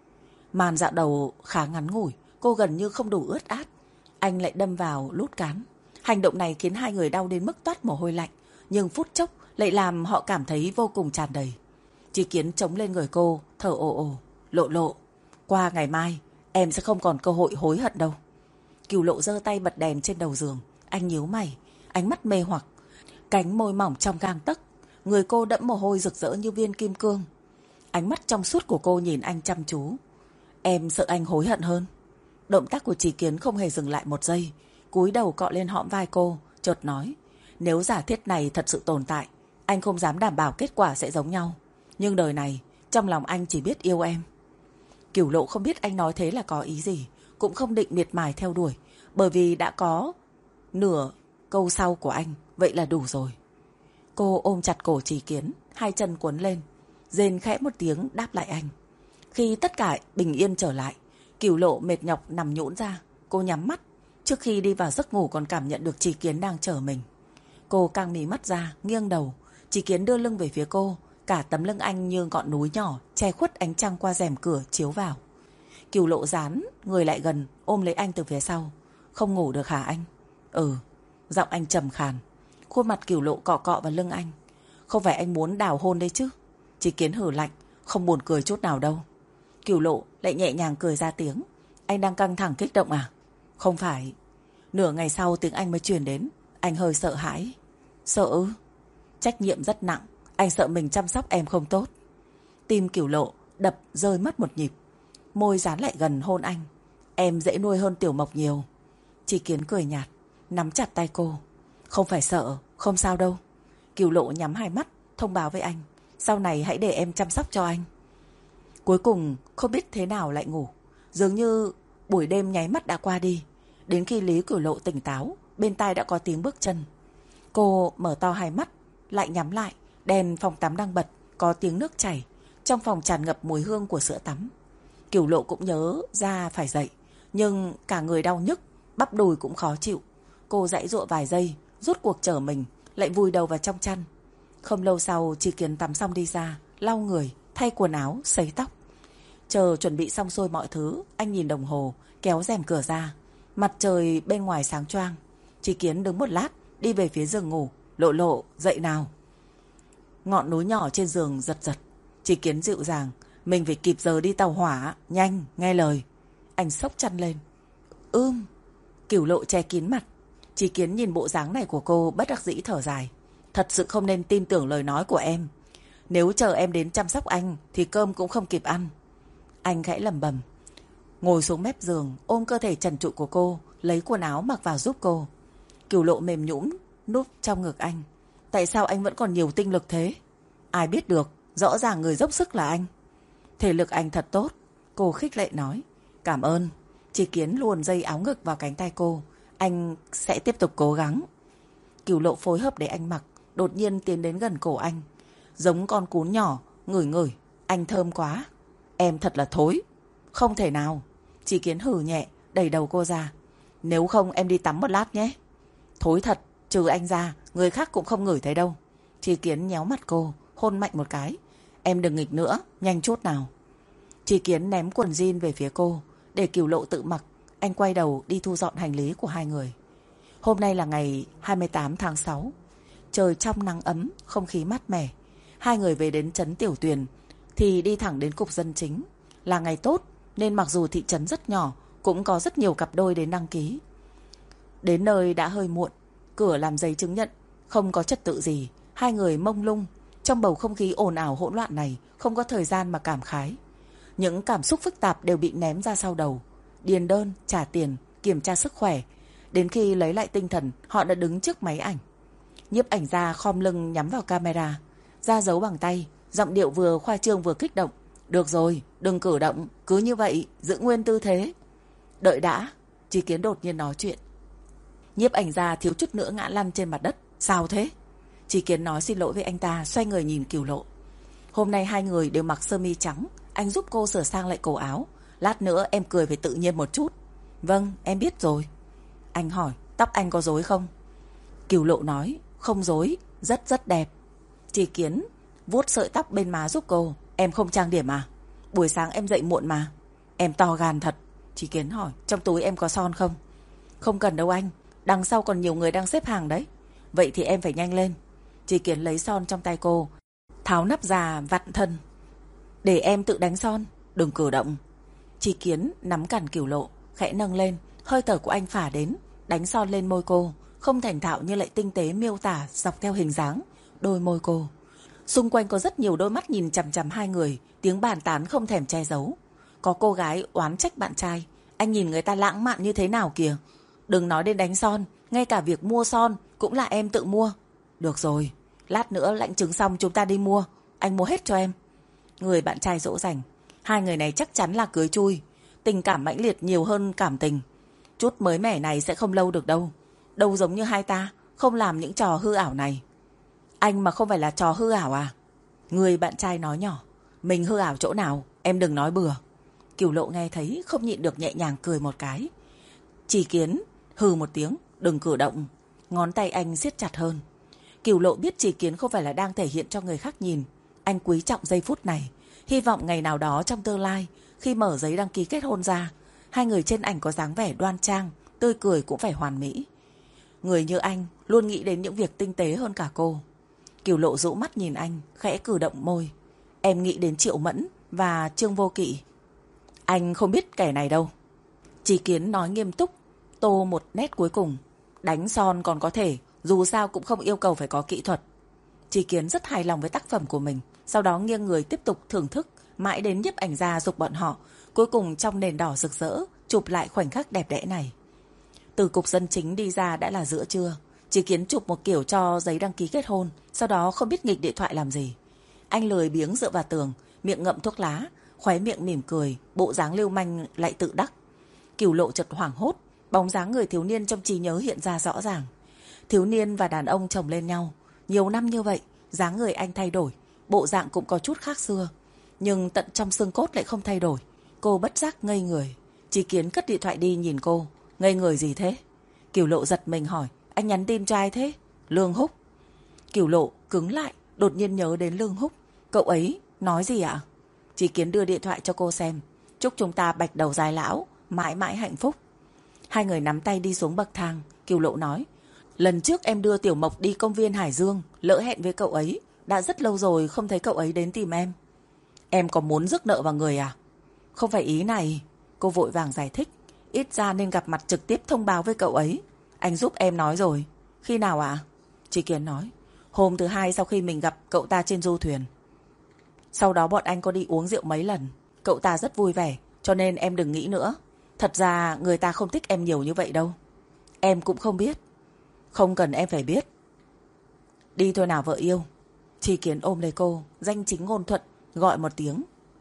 Màn dạo đầu khá ngắn ngủi, cô gần như không đủ ướt át. Anh lại đâm vào lút cán. Hành động này khiến hai người đau đến mức toát mồ hôi lạnh, nhưng phút chốc lại làm họ cảm thấy vô cùng tràn đầy. Chỉ Kiến chống lên người cô, thở ồ ồ. Lộ Lộ, qua ngày mai em sẽ không còn cơ hội hối hận đâu. Cửu Lộ giơ tay bật đèn trên đầu giường. Anh nhíu mày, ánh mắt mê hoặc, cánh môi mỏng trong gang tấc. Người cô đẫm mồ hôi rực rỡ như viên kim cương. Ánh mắt trong suốt của cô nhìn anh chăm chú. Em sợ anh hối hận hơn. Động tác của Chỉ Kiến không hề dừng lại một giây, cúi đầu cọ lên hõm vai cô, chợt nói, nếu giả thiết này thật sự tồn tại, anh không dám đảm bảo kết quả sẽ giống nhau. Nhưng đời này, trong lòng anh chỉ biết yêu em. Cửu Lộ không biết anh nói thế là có ý gì, cũng không định miệt mài theo đuổi, bởi vì đã có nửa câu sau của anh, vậy là đủ rồi. Cô ôm chặt cổ Chỉ Kiến, hai chân cuốn lên, rên khẽ một tiếng đáp lại anh. Khi tất cả bình yên trở lại, Cửu Lộ mệt nhọc nằm nhũn ra. Cô nhắm mắt, trước khi đi vào giấc ngủ còn cảm nhận được Chỉ Kiến đang chờ mình. Cô căng mí mắt ra, nghiêng đầu. Chỉ Kiến đưa lưng về phía cô, cả tấm lưng anh như ngọn núi nhỏ che khuất ánh trăng qua rèm cửa chiếu vào. Cửu Lộ dán người lại gần, ôm lấy anh từ phía sau. Không ngủ được hả anh? Ừ. Giọng anh trầm khàn. Khuôn mặt Cửu Lộ cọ cọ vào lưng anh. Không phải anh muốn đào hôn đấy chứ? Chỉ Kiến hử lạnh, không buồn cười chút nào đâu. Cửu Lộ lại nhẹ nhàng cười ra tiếng. Anh đang căng thẳng kích động à? Không phải. Nửa ngày sau tiếng Anh mới truyền đến. Anh hơi sợ hãi. Sợ ư? Trách nhiệm rất nặng. Anh sợ mình chăm sóc em không tốt. Tim Cửu Lộ đập rơi mất một nhịp. Môi dán lại gần hôn anh. Em dễ nuôi hơn Tiểu Mộc nhiều. Chỉ Kiến cười nhạt, nắm chặt tay cô. Không phải sợ, không sao đâu. Cửu Lộ nhắm hai mắt, thông báo với anh. Sau này hãy để em chăm sóc cho anh. Cuối cùng không biết thế nào lại ngủ. Dường như buổi đêm nháy mắt đã qua đi. Đến khi Lý Cửu Lộ tỉnh táo, bên tai đã có tiếng bước chân. Cô mở to hai mắt, lại nhắm lại. Đèn phòng tắm đang bật, có tiếng nước chảy. Trong phòng tràn ngập mùi hương của sữa tắm. Cửu Lộ cũng nhớ ra phải dậy, nhưng cả người đau nhức, bắp đùi cũng khó chịu. Cô giãy giụa vài giây, rút cuộc trở mình, lại vùi đầu vào trong chăn. Không lâu sau, Tri Kiến tắm xong đi ra, lau người, thay quần áo, sấy tóc. Chờ chuẩn bị xong xuôi mọi thứ, anh nhìn đồng hồ, kéo rèm cửa ra. Mặt trời bên ngoài sáng choang. Tri Kiến đứng một lát, đi về phía giường ngủ. Lộ Lộ, dậy nào. Ngọn núi nhỏ trên giường giật giật. Tri Kiến dịu dàng, mình phải kịp giờ đi tàu hỏa, nhanh, nghe lời. Anh xốc chăn lên. Ưm. Cửu Lộ che kín mặt. Tri Kiến nhìn bộ dáng này của cô bất đắc dĩ thở dài. Thật sự không nên tin tưởng lời nói của em. Nếu chờ em đến chăm sóc anh thì cơm cũng không kịp ăn. Anh khẽ lẩm bẩm, ngồi xuống mép giường, ôm cơ thể trần trụi của cô, lấy quần áo mặc vào giúp cô. Cửu Lộ mềm nhũn núp trong ngực anh. Tại sao anh vẫn còn nhiều tinh lực thế? Ai biết được, rõ ràng người dốc sức là anh. Thể lực anh thật tốt, cô khích lệ nói. Cảm ơn. Tri Kiến luồn dây áo ngực vào cánh tay cô. Anh sẽ tiếp tục cố gắng. Cửu Lộ phối hợp để anh mặc, đột nhiên tiến đến gần cổ anh. Giống con cún nhỏ, ngửi ngửi. Anh thơm quá. Em thật là thối. Không thể nào. Tri Kiến hừ nhẹ, đẩy đầu cô ra. Nếu không em đi tắm một lát nhé. Thối thật, trừ anh ra, người khác cũng không ngửi thấy đâu. Tri Kiến nhéo mặt cô, hôn mạnh một cái. Em đừng nghịch nữa, nhanh chút nào. Tri Kiến ném quần jean về phía cô, để Cửu Lộ tự mặc. Anh quay đầu đi thu dọn hành lý của hai người. Hôm nay là ngày hai mươi tám tháng sáu. Trời trong nắng ấm, không khí mát mẻ. Hai người về đến trấn Tiểu Tuyền thì đi thẳng đến cục dân chính. Là ngày tốt nên mặc dù thị trấn rất nhỏ, cũng có rất nhiều cặp đôi đến đăng ký. Đến nơi đã hơi muộn, cửa làm giấy chứng nhận không có trật tự gì. Hai người mông lung. Trong bầu không khí ồn ào hỗn loạn này, không có thời gian mà cảm khái. Những cảm xúc phức tạp đều bị ném ra sau đầu. Điền đơn, trả tiền, kiểm tra sức khỏe. Đến khi lấy lại tinh thần, họ đã đứng trước máy ảnh. Nhiếp ảnh gia khom lưng nhắm vào camera, ra dấu bằng tay, giọng điệu vừa khoa trương vừa kích động. Được rồi, đừng cử động, cứ như vậy, giữ nguyên tư thế. Đợi đã. Tri Kiến đột nhiên nói chuyện. Nhiếp ảnh gia thiếu chút nữa ngã lăn trên mặt đất. Sao thế? Tri Kiến nói xin lỗi với anh ta, xoay người nhìn Cửu Lộ. Hôm nay hai người đều mặc sơ mi trắng. Anh giúp cô sửa sang lại cổ áo. Lát nữa em cười phải tự nhiên một chút. Vâng, em biết rồi. Anh hỏi, tóc anh có rối không? Cửu Lộ nói, không rối, rất rất đẹp. Tri Kiến vuốt sợi tóc bên má giúp cô. Em không trang điểm à? Buổi sáng em dậy muộn mà. Em to gan thật. Tri Kiến hỏi, trong túi em có son không? Không cần đâu anh, đằng sau còn nhiều người đang xếp hàng đấy. Vậy thì em phải nhanh lên. Tri Kiến lấy son trong tay cô, tháo nắp ra vặn thân. Để em tự đánh son, đừng cử động. Tri Kiến nắm cằm Cửu Lộ, khẽ nâng lên. Hơi thở của anh phả đến, đánh son lên môi cô. Không thành thạo nhưng lại tinh tế miêu tả dọc theo hình dáng đôi môi cô. Xung quanh có rất nhiều đôi mắt nhìn chằm chằm hai người, tiếng bàn tán không thèm che giấu. Có cô gái oán trách bạn trai, anh nhìn người ta lãng mạn như thế nào kìa. Đừng nói đến đánh son, ngay cả việc mua son cũng là em tự mua. Được rồi, lát nữa lãnh chứng xong chúng ta đi mua, anh mua hết cho em. Người bạn trai dỗ dành. Hai người này chắc chắn là cưới chui. Tình cảm mãnh liệt nhiều hơn cảm tình. Chút mới mẻ này sẽ không lâu được đâu. Đâu giống như hai ta, không làm những trò hư ảo này. Anh mà không phải là trò hư ảo à? Người bạn trai nói nhỏ. Mình hư ảo chỗ nào, em đừng nói bừa. Cửu Lộ nghe thấy không nhịn được nhẹ nhàng cười một cái. Tri Kiến hừ một tiếng, đừng cử động. Ngón tay anh siết chặt hơn. Cửu Lộ biết Tri Kiến không phải là đang thể hiện cho người khác nhìn. Anh quý trọng giây phút này. Hy vọng ngày nào đó trong tương lai, khi mở giấy đăng ký kết hôn ra, hai người trên ảnh có dáng vẻ đoan trang, tươi cười cũng phải hoàn mỹ. Người như anh luôn nghĩ đến những việc tinh tế hơn cả cô. Cửu Lộ rũ mắt nhìn anh, khẽ cử động môi. Em nghĩ đến Triệu Mẫn và Trương Vô Kỵ. Anh không biết kẻ này đâu. Tri Kiến nói nghiêm túc, tô một nét cuối cùng. Đánh son còn có thể, dù sao cũng không yêu cầu phải có kỹ thuật. Tri Kiến rất hài lòng với tác phẩm của mình, sau đó nghiêng người tiếp tục thưởng thức, mãi đến nhiếp ảnh gia giục bọn họ, cuối cùng trong nền đỏ rực rỡ, chụp lại khoảnh khắc đẹp đẽ này. Từ cục dân chính đi ra đã là giữa trưa. Tri Kiến chụp một kiểu cho giấy đăng ký kết hôn, sau đó không biết nghịch điện thoại làm gì. Anh lười biếng dựa vào tường, miệng ngậm thuốc lá, khóe miệng mỉm cười, bộ dáng lưu manh lại tự đắc. Cửu Lộ chợt hoảng hốt, bóng dáng người thiếu niên trong trí nhớ hiện ra rõ ràng. Thiếu niên và đàn ông chồng lên nhau, nhiều năm như vậy, dáng người anh thay đổi, bộ dạng cũng có chút khác xưa, nhưng tận trong xương cốt lại không thay đổi. Cô bất giác ngây người. Tri Kiến cất điện thoại đi nhìn cô, Ngây người gì thế? Cửu Lộ giật mình hỏi. Anh nhắn tin cho ai thế? Lương Húc. Cửu Lộ cứng lại, đột nhiên nhớ đến Lương Húc. Cậu ấy nói gì ạ? Chí Kiến đưa điện thoại cho cô xem. Chúc chúng ta bạch đầu dài lão, mãi mãi hạnh phúc. Hai người nắm tay đi xuống bậc thang. Cửu Lộ nói, lần trước em đưa Tiểu Mộc đi công viên Hải Dương, lỡ hẹn với cậu ấy. Đã rất lâu rồi không thấy cậu ấy đến tìm em. Em có muốn rước nợ vào người à? Không phải ý này. Cô vội vàng giải thích. Ít ra nên gặp mặt trực tiếp thông báo với cậu ấy. Anh giúp em nói rồi. Khi nào ạ? À? Chí Kiến nói, hôm thứ hai sau khi mình gặp cậu ta trên du thuyền. Sau đó bọn anh có đi uống rượu mấy lần. Cậu ta rất vui vẻ, cho nên em đừng nghĩ nữa. Thật ra người ta không thích em nhiều như vậy đâu. Em cũng không biết. Không cần em phải biết. Đi thôi nào vợ yêu. Chí Kiến ôm lấy cô, danh chính ngôn thuận gọi một tiếng.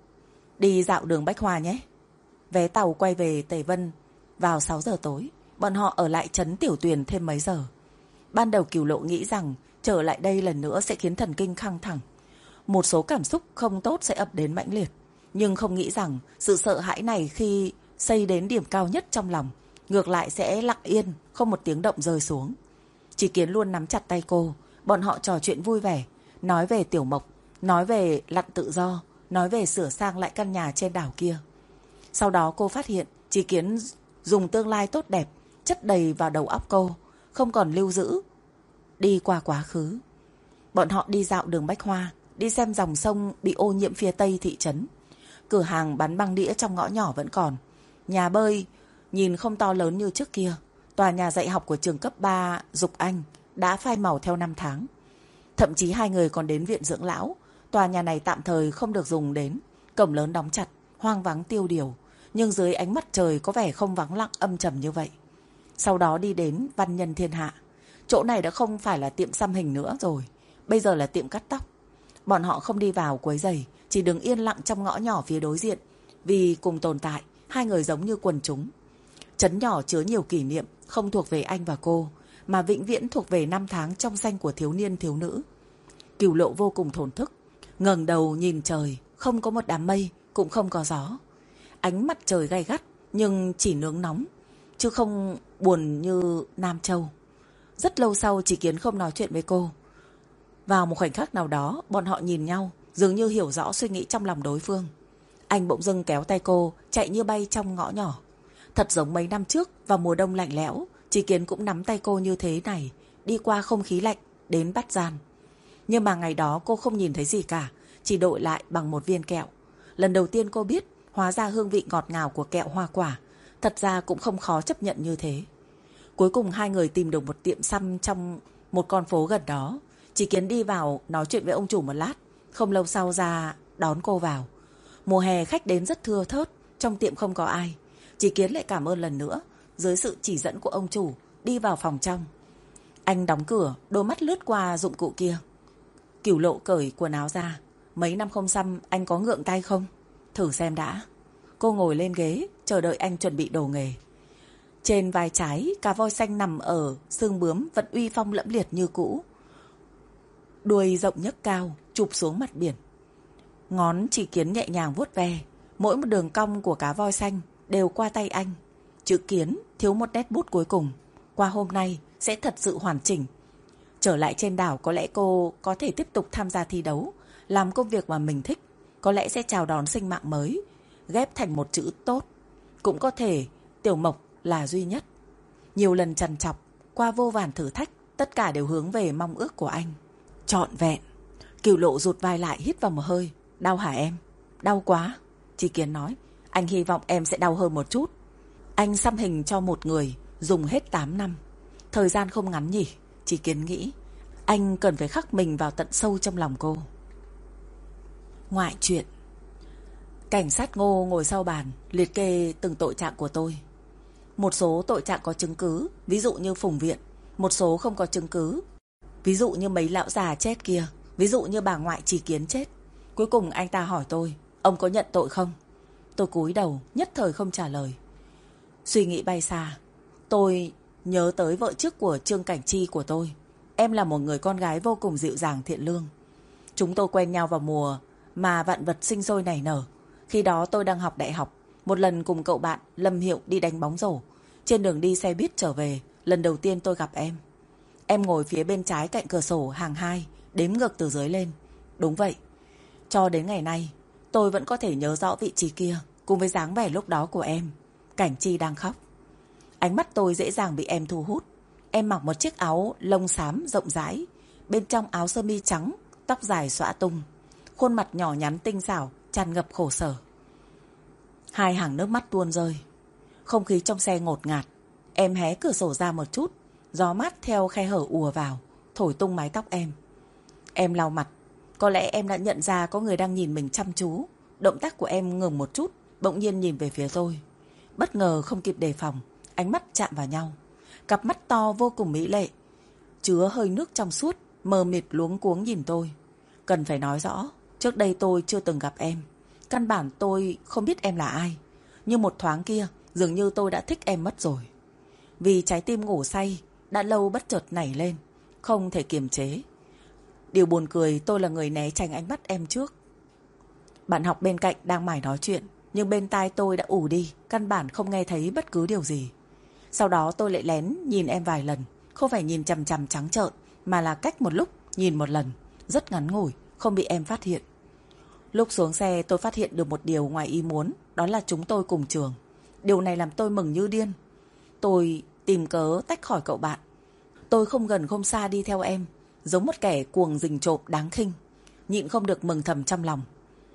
Đi dạo đường Bách Hoa nhé. Vé tàu quay về Tây Vân vào sáu giờ tối. Bọn họ ở lại trấn Tiểu Tuyền thêm mấy giờ. Ban đầu Cửu Lộ nghĩ rằng trở lại đây lần nữa sẽ khiến thần kinh căng thẳng. Một số cảm xúc không tốt sẽ ập đến mãnh liệt. Nhưng không nghĩ rằng sự sợ hãi này khi xây đến điểm cao nhất trong lòng, ngược lại sẽ lặng yên, không một tiếng động rơi xuống. Chí Kiến luôn nắm chặt tay cô. Bọn họ trò chuyện vui vẻ, nói về Tiểu Mộc, nói về lặn tự do, nói về sửa sang lại căn nhà trên đảo kia. Sau đó cô phát hiện Chí Kiến dùng tương lai tốt đẹp chất đầy vào đầu óc cô, không còn lưu giữ đi qua quá khứ. Bọn họ đi dạo đường Bách Hoa, đi xem dòng sông bị ô nhiễm phía tây thị trấn. Cửa hàng bán băng đĩa trong ngõ nhỏ vẫn còn. Nhà bơi nhìn không to lớn như trước kia. Tòa nhà dạy học của trường cấp ba Dục Anh đã phai màu theo năm tháng. Thậm chí hai người còn đến viện dưỡng lão. Tòa nhà này tạm thời không được dùng đến. Cổng lớn đóng chặt, hoang vắng tiêu điều. Nhưng dưới ánh mắt trời có vẻ không vắng lặng âm trầm như vậy. Sau đó đi đến Văn Nhân Thiên Hạ. Chỗ này đã không phải là tiệm xăm hình nữa rồi. Bây giờ là tiệm cắt tóc. Bọn họ không đi vào quấy rầy, chỉ đứng yên lặng trong ngõ nhỏ phía đối diện. Vì cùng tồn tại, hai người giống như quần chúng. Trấn nhỏ chứa nhiều kỷ niệm, không thuộc về anh và cô, mà vĩnh viễn thuộc về năm tháng trong danh của thiếu niên thiếu nữ. Cửu Lộ vô cùng thổn thức, ngẩng đầu nhìn trời, không có một đám mây, cũng không có gió. Ánh mặt trời gay gắt, nhưng chỉ nướng nóng, chứ không buồn như Nam Châu. Rất lâu sau Chí Kiến không nói chuyện với cô. Vào một khoảnh khắc nào đó, bọn họ nhìn nhau, dường như hiểu rõ suy nghĩ trong lòng đối phương. Anh bỗng dưng kéo tay cô, chạy như bay trong ngõ nhỏ. Thật giống mấy năm trước, vào mùa đông lạnh lẽo, Chí Kiến cũng nắm tay cô như thế này, đi qua không khí lạnh, đến Bát Gian. Nhưng mà ngày đó cô không nhìn thấy gì cả, chỉ đội lại bằng một viên kẹo. Lần đầu tiên cô biết, hóa ra hương vị ngọt ngào của kẹo hoa quả, thật ra cũng không khó chấp nhận như thế. Cuối cùng hai người tìm được một tiệm xăm trong một con phố gần đó. Chí Kiến đi vào nói chuyện với ông chủ một lát, không lâu sau ra đón cô vào. Mùa hè khách đến rất thưa thớt, trong tiệm không có ai. Chí Kiến lại cảm ơn lần nữa, dưới sự chỉ dẫn của ông chủ, đi vào phòng trong. Anh đóng cửa, đôi mắt lướt qua dụng cụ kia. Cửu Lộ cởi quần áo ra. Mấy năm không xăm, anh có ngượng tay không? Thử xem đã. Cô ngồi lên ghế, chờ đợi anh chuẩn bị đồ nghề. Trên vai trái, cá voi xanh nằm ở xương bướm vẫn uy phong lẫm liệt như cũ. Đuôi rộng nhấc cao, chụp xuống mặt biển. Ngón Chí Kiến nhẹ nhàng vuốt ve. Mỗi một đường cong của cá voi xanh đều qua tay anh. Chữ Kiến thiếu một nét bút cuối cùng. Qua hôm nay sẽ thật sự hoàn chỉnh. Trở lại trên đảo có lẽ cô có thể tiếp tục tham gia thi đấu, làm công việc mà mình thích. Có lẽ sẽ chào đón sinh mạng mới, ghép thành một chữ tốt. Cũng có thể Tiểu Mộc là duy nhất. Nhiều lần trằn trọc, qua vô vàn thử thách, tất cả đều hướng về mong ước của anh. Trọn vẹn. Cửu Lộ rụt vai lại, hít vào một hơi. Đau hả em? Đau quá. Chí Kiến nói. Anh hy vọng em sẽ đau hơn một chút. Anh xăm hình cho một người dùng hết tám năm. Thời gian không ngắn nhỉ? Chí Kiến nghĩ. Anh cần phải khắc mình vào tận sâu trong lòng cô. Ngoại truyện. Cảnh sát Ngô ngồi sau bàn, liệt kê từng tội trạng của tôi. Một số tội trạng có chứng cứ, ví dụ như Phùng Viện. Một số không có chứng cứ, ví dụ như mấy lão già chết kia, ví dụ như bà ngoại Chí Kiến chết. Cuối cùng anh ta hỏi tôi, ông có nhận tội không? Tôi cúi đầu, nhất thời không trả lời. Suy nghĩ bay xa, tôi nhớ tới vợ trước của Trương Cảnh Chi của tôi. Em là một người con gái vô cùng dịu dàng thiện lương. Chúng tôi quen nhau vào mùa mà vạn vật sinh sôi nảy nở. Khi đó tôi đang học đại học. Một lần cùng cậu bạn Lâm Hiệu đi đánh bóng rổ. Trên đường đi xe buýt trở về, lần đầu tiên tôi gặp em. Em ngồi phía bên trái cạnh cửa sổ hàng hai, đếm ngược từ dưới lên. Đúng vậy. Cho đến ngày nay, tôi vẫn có thể nhớ rõ vị trí kia, cùng với dáng vẻ lúc đó của em. Cảnh Chi đang khóc. Ánh mắt tôi dễ dàng bị em thu hút. Em mặc một chiếc áo lông xám rộng rãi, bên trong áo sơ mi trắng, tóc dài xõa tung, khuôn mặt nhỏ nhắn tinh xảo, tràn ngập khổ sở. Hai hàng nước mắt tuôn rơi. Không khí trong xe ngột ngạt. Em hé cửa sổ ra một chút, gió mát theo khe hở ùa vào, thổi tung mái tóc em. Em lau mặt. Có lẽ em đã nhận ra có người đang nhìn mình chăm chú. Động tác của em ngừng một chút, bỗng nhiên nhìn về phía tôi. Bất ngờ không kịp đề phòng, ánh mắt chạm vào nhau. Cặp mắt to vô cùng mỹ lệ, chứa hơi nước trong suốt, mờ mịt luống cuống nhìn tôi. Cần phải nói rõ, trước đây tôi chưa từng gặp em. Căn bản tôi không biết em là ai. Nhưng một thoáng kia, dường như tôi đã thích em mất rồi. Vì trái tim ngủ say, đã lâu bất chợt nảy lên, không thể kiềm chế. Điều buồn cười, tôi là người né tránh ánh mắt em trước. Bạn học bên cạnh đang mải nói chuyện, nhưng bên tai tôi đã ù đi, căn bản không nghe thấy bất cứ điều gì. Sau đó tôi lại lén nhìn em vài lần, không phải nhìn chằm chằm trắng trợn, mà là cách một lúc nhìn một lần, rất ngắn ngủi, không bị em phát hiện. Lúc xuống xe tôi phát hiện được một điều ngoài ý muốn, đó là chúng tôi cùng trường. Điều này làm tôi mừng như điên. Tôi tìm cớ tách khỏi cậu bạn. Tôi không gần không xa đi theo em, giống một kẻ cuồng rình trộm đáng khinh. Nhịn không được mừng thầm trong lòng.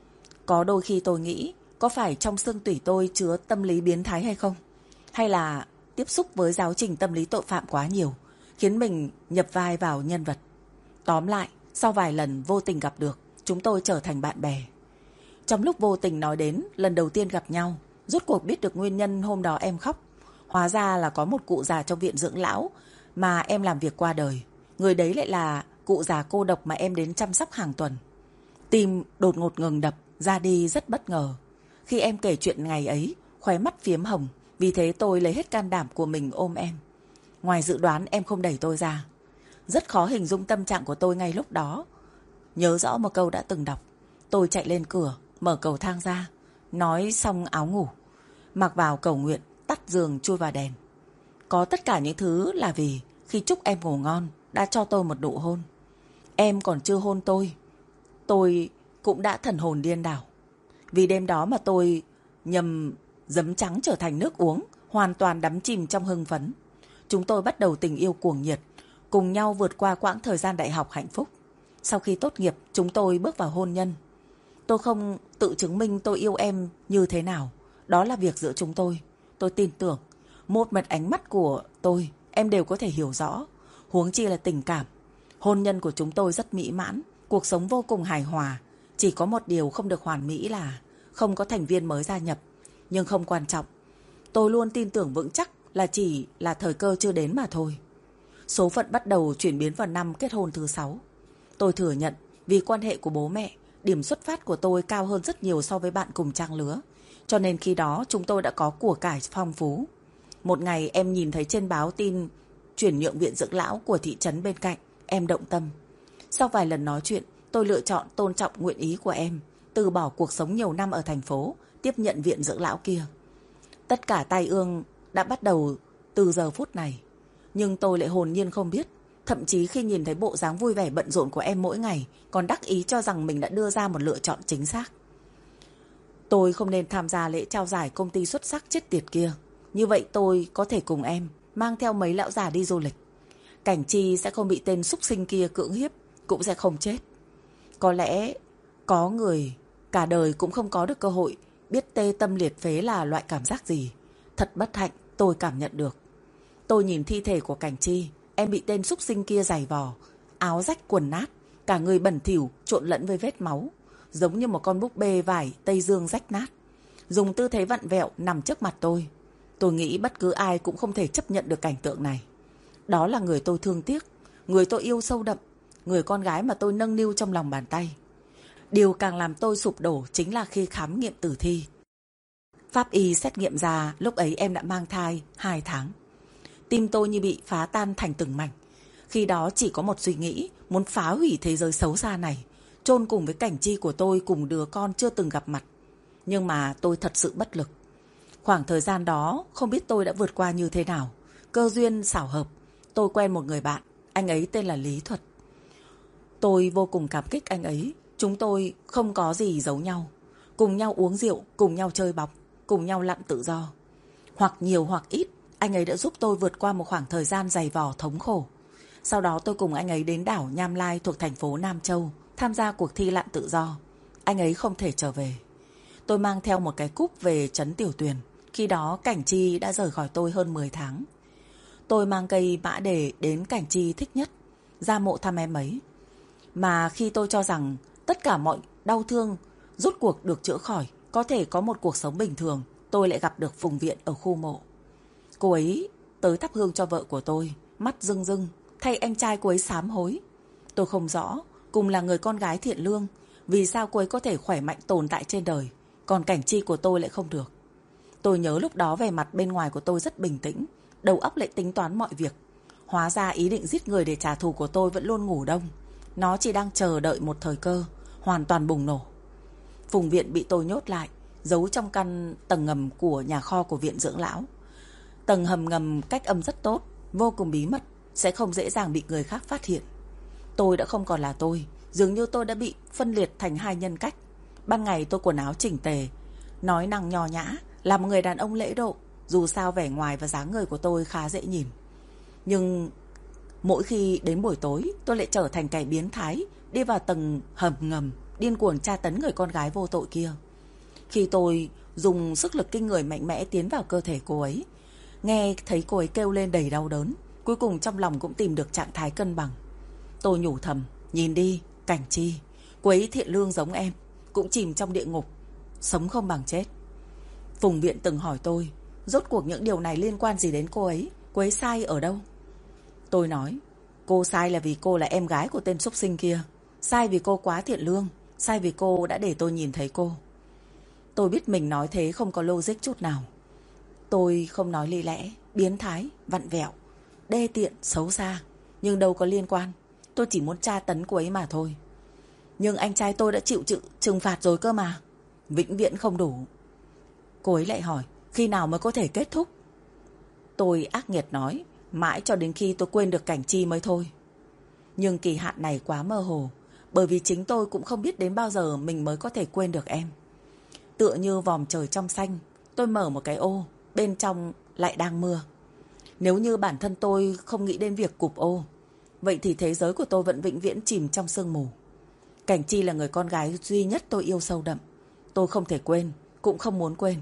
Có đôi khi tôi nghĩ, có phải trong xương tủy tôi chứa tâm lý biến thái hay không? Hay là tiếp xúc với giáo trình tâm lý tội phạm quá nhiều, khiến mình nhập vai vào nhân vật. Tóm lại, sau vài lần vô tình gặp được, chúng tôi trở thành bạn bè. Trong lúc vô tình nói đến lần đầu tiên gặp nhau, rốt cuộc biết được nguyên nhân hôm đó em khóc. Hóa ra là có một cụ già trong viện dưỡng lão mà em làm việc qua đời. Người đấy lại là cụ già cô độc mà em đến chăm sóc hàng tuần. Tim đột ngột ngừng đập, ra đi rất bất ngờ. Khi em kể chuyện ngày ấy, khóe mắt phiếm hồng, vì thế tôi lấy hết can đảm của mình ôm em. Ngoài dự đoán em không đẩy tôi ra. Rất khó hình dung tâm trạng của tôi ngay lúc đó. Nhớ rõ một câu đã từng đọc. Tôi chạy lên cửa, mở cầu thang ra, nói xong áo ngủ, mặc vào cầu nguyện, tắt giường chui vào đèn. Có tất cả những thứ là vì khi chúc em ngủ ngon đã cho tôi một nụ hôn. Em còn chưa hôn tôi, tôi cũng đã thần hồn điên đảo. Vì đêm đó mà tôi nhầm giấm trắng trở thành nước uống, hoàn toàn đắm chìm trong hưng phấn. Chúng tôi bắt đầu tình yêu cuồng nhiệt, cùng nhau vượt qua quãng thời gian đại học hạnh phúc. Sau khi tốt nghiệp, chúng tôi bước vào hôn nhân. Tôi không tự chứng minh tôi yêu em như thế nào. Đó là việc giữa chúng tôi. Tôi tin tưởng, một mật ánh mắt của tôi, em đều có thể hiểu rõ. Huống chi là tình cảm. Hôn nhân của chúng tôi rất mỹ mãn, cuộc sống vô cùng hài hòa. Chỉ có một điều không được hoàn mỹ là không có thành viên mới gia nhập. Nhưng không quan trọng. Tôi luôn tin tưởng vững chắc là chỉ là thời cơ chưa đến mà thôi. Số phận bắt đầu chuyển biến vào năm kết hôn thứ sáu. Tôi thừa nhận vì quan hệ của bố mẹ, điểm xuất phát của tôi cao hơn rất nhiều so với bạn cùng trang lứa. Cho nên khi đó chúng tôi đã có của cải phong phú. Một ngày em nhìn thấy trên báo tin chuyển nhượng viện dưỡng lão của thị trấn bên cạnh, em động tâm. Sau vài lần nói chuyện, tôi lựa chọn tôn trọng nguyện ý của em, từ bỏ cuộc sống nhiều năm ở thành phố, tiếp nhận viện dưỡng lão kia. Tất cả tai ương đã bắt đầu từ giờ phút này. Nhưng tôi lại hồn nhiên không biết. Thậm chí khi nhìn thấy bộ dáng vui vẻ bận rộn của em mỗi ngày, còn đắc ý cho rằng mình đã đưa ra một lựa chọn chính xác. Tôi không nên tham gia lễ trao giải công ty xuất sắc chết tiệt kia. Như vậy tôi có thể cùng em mang theo mấy lão già đi du lịch. Cảnh Chi sẽ không bị tên súc sinh kia cưỡng hiếp, cũng sẽ không chết. Có lẽ có người cả đời cũng không có được cơ hội biết tê tâm liệt phế là loại cảm giác gì. Thật bất hạnh, tôi cảm nhận được. Tôi nhìn thi thể của Cảnh Chi, em bị tên súc sinh kia giày vò, áo rách quần nát, cả người bẩn thỉu trộn lẫn với vết máu, giống như một con búp bê vải Tây Dương rách nát, dùng tư thế vặn vẹo nằm trước mặt tôi. Tôi nghĩ bất cứ ai cũng không thể chấp nhận được cảnh tượng này. Đó là người tôi thương tiếc, người tôi yêu sâu đậm, người con gái mà tôi nâng niu trong lòng bàn tay. Điều càng làm tôi sụp đổ chính là khi khám nghiệm tử thi. Pháp y xét nghiệm ra lúc ấy em đã mang thai hai tháng. Tim tôi như bị phá tan thành từng mảnh. Khi đó chỉ có một suy nghĩ, muốn phá hủy thế giới xấu xa này, chôn cùng với Cảnh Chi của tôi cùng đứa con chưa từng gặp mặt. Nhưng mà tôi thật sự bất lực. Khoảng thời gian đó không biết tôi đã vượt qua như thế nào. Cơ duyên xảo hợp, tôi quen một người bạn, anh ấy tên là Lý Thuật. Tôi vô cùng cảm kích anh ấy, chúng tôi không có gì giấu nhau. Cùng nhau uống rượu, cùng nhau chơi bóng, cùng nhau lặn tự do. Hoặc nhiều hoặc ít, anh ấy đã giúp tôi vượt qua một khoảng thời gian dày vò thống khổ. Sau đó tôi cùng anh ấy đến đảo Nham Lai thuộc thành phố Nam Châu, tham gia cuộc thi lặn tự do. Anh ấy không thể trở về. Tôi mang theo một cái cúp về trấn Tiểu Tuyền. Khi đó Cảnh Chi đã rời khỏi tôi hơn mười tháng. Tôi mang cây mã đề đến Cảnh Chi thích nhất, ra mộ thăm em ấy. Mà khi tôi cho rằng tất cả mọi đau thương rốt cuộc được chữa khỏi, có thể có một cuộc sống bình thường, tôi lại gặp được Phùng Viện ở khu mộ. Cô ấy tới thắp hương cho vợ của tôi, mắt rưng rưng, thay anh trai cô ấy sám hối. Tôi không rõ, cùng là người con gái thiện lương, vì sao cô ấy có thể khỏe mạnh tồn tại trên đời, còn Cảnh Chi của tôi lại không được. Tôi nhớ lúc đó vẻ mặt bên ngoài của tôi rất bình tĩnh, đầu óc lại tính toán mọi việc. Hóa ra ý định giết người để trả thù của tôi vẫn luôn ngủ đông. Nó chỉ đang chờ đợi một thời cơ, hoàn toàn bùng nổ. Phùng Viện bị tôi nhốt lại, giấu trong căn tầng ngầm của nhà kho của viện dưỡng lão. Tầng hầm ngầm cách âm rất tốt, vô cùng bí mật, sẽ không dễ dàng bị người khác phát hiện. Tôi đã không còn là tôi, dường như tôi đã bị phân liệt thành hai nhân cách. Ban ngày tôi quần áo chỉnh tề, nói năng nho nhã, là một người đàn ông lễ độ, dù sao vẻ ngoài và dáng người của tôi khá dễ nhìn. Nhưng mỗi khi đến buổi tối, tôi lại trở thành kẻ biến thái, đi vào tầng hầm ngầm, điên cuồng tra tấn người con gái vô tội kia. Khi tôi dùng sức lực kinh người mạnh mẽ tiến vào cơ thể cô ấy, nghe thấy cô ấy kêu lên đầy đau đớn, cuối cùng trong lòng cũng tìm được trạng thái cân bằng. Tôi nhủ thầm, nhìn đi, Cảnh Chi, cô ấy thiện lương giống em, cũng chìm trong địa ngục, sống không bằng chết. Phùng Viện từng hỏi tôi, rốt cuộc những điều này liên quan gì đến cô ấy, cô ấy sai ở đâu? Tôi nói, cô sai là vì cô là em gái của tên súc sinh kia, sai vì cô quá thiện lương, sai vì cô đã để tôi nhìn thấy cô. Tôi biết mình nói thế không có logic chút nào. Tôi không nói lý lẽ, biến thái, vặn vẹo, đê tiện, xấu xa, nhưng đâu có liên quan. Tôi chỉ muốn tra tấn cô ấy mà thôi. Nhưng anh trai tôi đã chịu chịu trừng phạt rồi cơ mà. Vĩnh viễn không đủ. Cô ấy lại hỏi, khi nào mới có thể kết thúc? Tôi ác nghiệt nói, mãi cho đến khi tôi quên được Cảnh Chi mới thôi. Nhưng kỳ hạn này quá mơ hồ, bởi vì chính tôi cũng không biết đến bao giờ mình mới có thể quên được em. Tựa như vòm trời trong xanh, tôi mở một cái ô, bên trong lại đang mưa. Nếu như bản thân tôi không nghĩ đến việc cụp ô, vậy thì thế giới của tôi vẫn vĩnh viễn chìm trong sương mù. Cảnh Chi là người con gái duy nhất tôi yêu sâu đậm. Tôi không thể quên, cũng không muốn quên.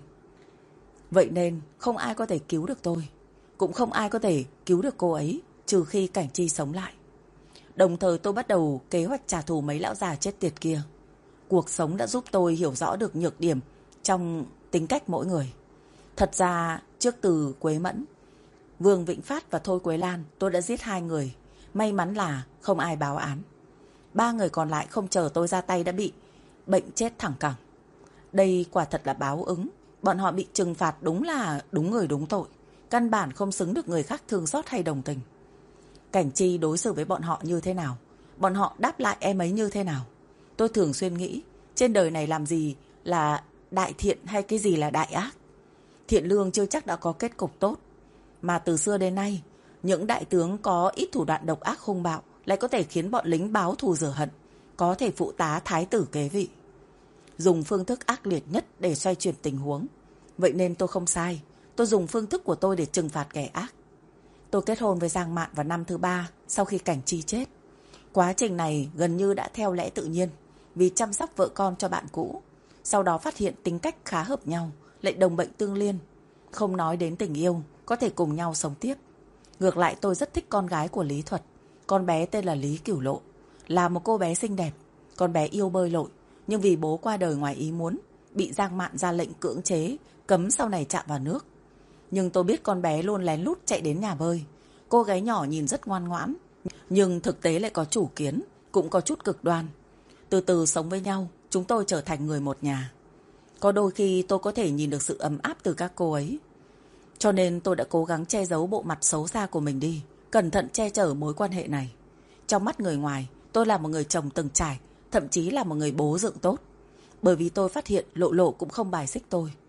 Vậy nên không ai có thể cứu được tôi, cũng không ai có thể cứu được cô ấy, trừ khi Cảnh Chi sống lại. Đồng thời tôi bắt đầu kế hoạch trả thù mấy lão già chết tiệt kia. Cuộc sống đã giúp tôi hiểu rõ được nhược điểm trong tính cách mỗi người. Thật ra trước từ Quế Mẫn, Vương Vĩnh Phát và Thôi Quế Lan, tôi đã giết hai người. May mắn là không ai báo án. Ba người còn lại không chờ tôi ra tay đã bị bệnh chết thẳng cẳng. Đây quả thật là báo ứng. Bọn họ bị trừng phạt đúng là đúng người đúng tội, căn bản không xứng được người khác thương xót hay đồng tình. Cảnh Chi đối xử với bọn họ như thế nào, bọn họ đáp lại em ấy như thế nào. Tôi thường xuyên nghĩ, trên đời này làm gì là đại thiện hay cái gì là đại ác. Thiện lương chưa chắc đã có kết cục tốt. Mà từ xưa đến nay, những đại tướng có ít thủ đoạn độc ác hung bạo lại có thể khiến bọn lính báo thù rửa hận, có thể phụ tá thái tử kế vị, dùng phương thức ác liệt nhất để xoay chuyển tình huống. Vậy nên tôi không sai, tôi dùng phương thức của tôi để trừng phạt kẻ ác. Tôi kết hôn với Giang Mạn vào năm thứ ba sau khi Cảnh Chi chết. Quá trình này gần như đã theo lẽ tự nhiên, vì chăm sóc vợ con cho bạn cũ. Sau đó phát hiện tính cách khá hợp nhau, lại đồng bệnh tương liên. Không nói đến tình yêu, có thể cùng nhau sống tiếp. Ngược lại tôi rất thích con gái của Lý Thuật. Con bé tên là Lý Cửu Lộ, là một cô bé xinh đẹp. Con bé yêu bơi lội, nhưng vì bố qua đời ngoài ý muốn, bị Giang Mạn ra lệnh cưỡng chế, cấm sau này chạm vào nước. Nhưng tôi biết con bé luôn lén lút chạy đến nhà bơi. Cô gái nhỏ nhìn rất ngoan ngoãn, nhưng thực tế lại có chủ kiến, cũng có chút cực đoan. Từ từ sống với nhau, chúng tôi trở thành người một nhà. Có đôi khi tôi có thể nhìn được sự ấm áp từ các cô ấy. Cho nên tôi đã cố gắng che giấu bộ mặt xấu xa của mình đi, cẩn thận che chở mối quan hệ này. Trong mắt người ngoài, tôi là một người chồng từng trải, thậm chí là một người bố dựng tốt. Bởi vì tôi phát hiện Lộ Lộ cũng không bài xích tôi.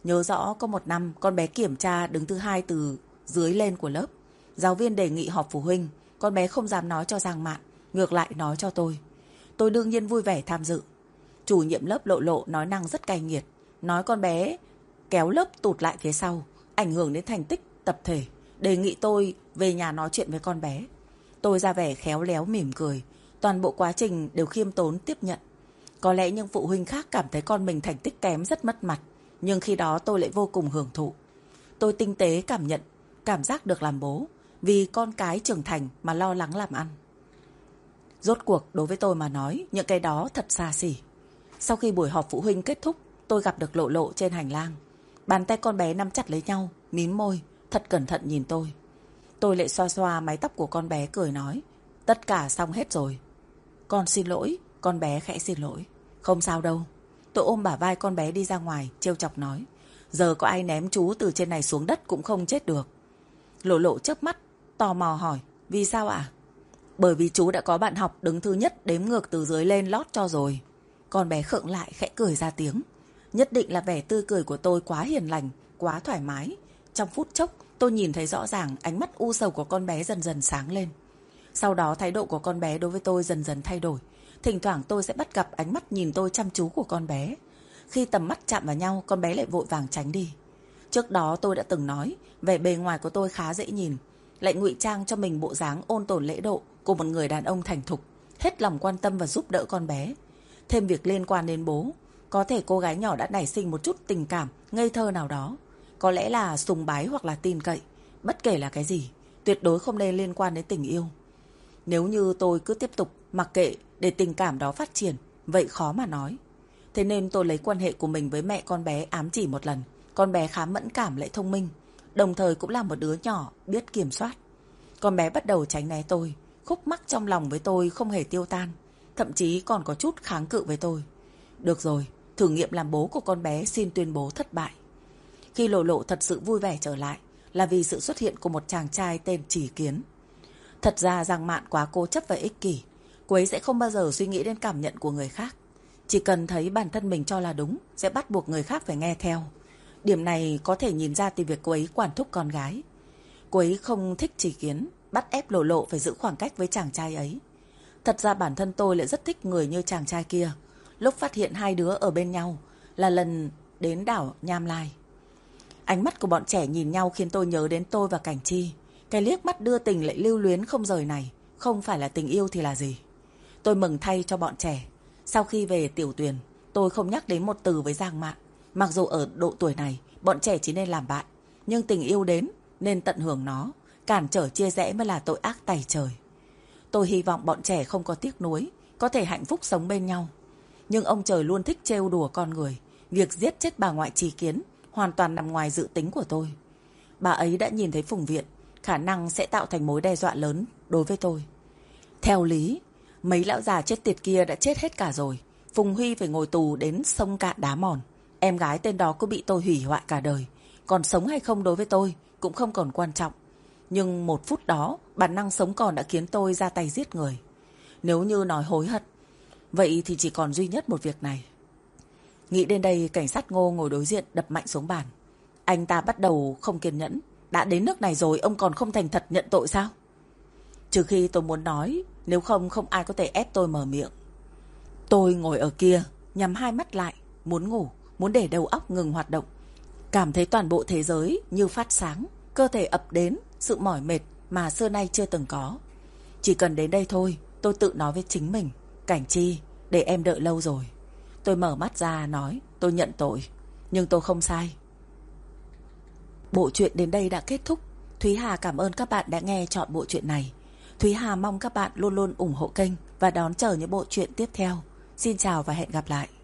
Nhớ rõ có một năm con bé kiểm tra đứng thứ hai từ dưới lên của lớp. Giáo viên đề nghị họp phụ huynh. Con bé không dám nói cho Giang Mạn, ngược lại nói cho tôi. Tôi đương nhiên vui vẻ tham dự. Chủ nhiệm lớp Lộ Lộ nói năng rất cay nghiệt, nói con bé kéo lớp tụt lại phía sau, ảnh hưởng đến thành tích tập thể, đề nghị tôi về nhà nói chuyện với con bé. Tôi ra vẻ khéo léo mỉm cười, toàn bộ quá trình đều khiêm tốn tiếp nhận. Có lẽ những phụ huynh khác cảm thấy con mình thành tích kém rất mất mặt, nhưng khi đó tôi lại vô cùng hưởng thụ. Tôi tinh tế cảm nhận, cảm giác được làm bố, vì con cái trưởng thành mà lo lắng làm ăn. Rốt cuộc đối với tôi mà nói, những cái đó thật xa xỉ. Sau khi buổi họp phụ huynh kết thúc, tôi gặp được Lộ Lộ trên hành lang. Bàn tay con bé nắm chặt lấy nhau, mím môi, thật cẩn thận nhìn tôi. Tôi lại xoa xoa mái tóc của con bé cười nói, tất cả xong hết rồi. Con xin lỗi, con bé khẽ xin lỗi. Không sao đâu. Tôi ôm bả vai con bé đi ra ngoài, trêu chọc nói, giờ có ai ném chú từ trên này xuống đất cũng không chết được. Lộ Lộ chớp mắt, tò mò hỏi, vì sao ạ? Bởi vì chú đã có bạn học đứng thứ nhất đếm ngược từ dưới lên lót cho rồi. Con bé khựng lại khẽ cười ra tiếng. Nhất định là vẻ tươi cười của tôi quá hiền lành, quá thoải mái. Trong phút chốc tôi nhìn thấy rõ ràng ánh mắt u sầu của con bé dần dần sáng lên. Sau đó thái độ của con bé đối với tôi dần dần thay đổi. Thỉnh thoảng tôi sẽ bắt gặp ánh mắt nhìn tôi chăm chú của con bé. Khi tầm mắt chạm vào nhau, con bé lại vội vàng tránh đi. Trước đó tôi đã từng nói, vẻ bề ngoài của tôi khá dễ nhìn, lại ngụy trang cho mình bộ dáng ôn tồn lễ độ của một người đàn ông thành thục, hết lòng quan tâm và giúp đỡ con bé. Thêm việc liên quan đến bố, có thể cô gái nhỏ đã nảy sinh một chút tình cảm ngây thơ nào đó, có lẽ là sùng bái hoặc là tin cậy. Bất kể là cái gì, tuyệt đối không nên liên quan đến tình yêu. Nếu như tôi cứ tiếp tục mặc kệ để tình cảm đó phát triển, vậy khó mà nói. Thế nên tôi lấy quan hệ của mình với mẹ con bé ám chỉ một lần. Con bé khá mẫn cảm lại thông minh, đồng thời cũng là một đứa nhỏ biết kiểm soát. Con bé bắt đầu tránh né tôi, khúc mắc trong lòng với tôi không hề tiêu tan, thậm chí còn có chút kháng cự với tôi. Được rồi, thử nghiệm làm bố của con bé xin tuyên bố thất bại. Khi Lộ Lộ thật sự vui vẻ trở lại là vì sự xuất hiện của một chàng trai tên Chỉ Kiến. Thật ra Giang Mạn quá cố chấp và ích kỷ, cô ấy sẽ không bao giờ suy nghĩ đến cảm nhận của người khác. Chỉ cần thấy bản thân mình cho là đúng, sẽ bắt buộc người khác phải nghe theo. Điểm này có thể nhìn ra từ việc cô ấy quản thúc con gái. Cô ấy không thích Chỉ Kiến, bắt ép Lộ Lộ phải giữ khoảng cách với chàng trai ấy. Thật ra bản thân tôi lại rất thích người như chàng trai kia. Lúc phát hiện hai đứa ở bên nhau là lần đến đảo Nham Lai. Ánh mắt của bọn trẻ nhìn nhau khiến tôi nhớ đến tôi và Cảnh Chi. Cái liếc mắt đưa tình lại lưu luyến không rời này không phải là tình yêu thì là gì. Tôi mừng thay cho bọn trẻ. Sau khi về Tiểu Tuyền, tôi không nhắc đến một từ với Giang Mạn. Mặc dù ở độ tuổi này, bọn trẻ chỉ nên làm bạn, nhưng tình yêu đến nên tận hưởng nó. Cản trở chia rẽ mới là tội ác tày trời. Tôi hy vọng bọn trẻ không có tiếc nuối, có thể hạnh phúc sống bên nhau. Nhưng ông trời luôn thích trêu đùa con người. Việc giết chết bà ngoại Chỉ Kiến hoàn toàn nằm ngoài dự tính của tôi. Bà ấy đã nhìn thấy Phùng Viện, khả năng sẽ tạo thành mối đe dọa lớn đối với tôi. Theo lý, mấy lão già chết tiệt kia đã chết hết cả rồi. Phùng Huy phải ngồi tù đến sông cạn đá mòn. Em gái tên đó cứ bị tôi hủy hoại cả đời. Còn sống hay không đối với tôi cũng không còn quan trọng. Nhưng một phút đó, bản năng sống còn đã khiến tôi ra tay giết người. Nếu như nói hối hận, vậy thì chỉ còn duy nhất một việc này. Nghĩ đến đây, cảnh sát Ngô ngồi đối diện đập mạnh xuống bàn. Anh ta bắt đầu không kiên nhẫn. Đã đến nước này rồi, ông còn không thành thật nhận tội sao? Trừ khi tôi muốn nói, nếu không không ai có thể ép tôi mở miệng. Tôi ngồi ở kia, nhắm hai mắt lại, muốn ngủ, muốn để đầu óc ngừng hoạt động. Cảm thấy toàn bộ thế giới như phát sáng, cơ thể ập đến sự mỏi mệt mà xưa nay chưa từng có. Chỉ cần đến đây thôi, tôi tự nói với chính mình, Cảnh Chi, để em đợi lâu rồi. Tôi mở mắt ra nói, tôi nhận tội, nhưng tôi không sai. Bộ truyện đến đây đã kết thúc. Thúy Hà cảm ơn các bạn đã nghe chọn bộ truyện này. Thúy Hà mong các bạn luôn luôn ủng hộ kênh và đón chờ những bộ truyện tiếp theo. Xin chào và hẹn gặp lại.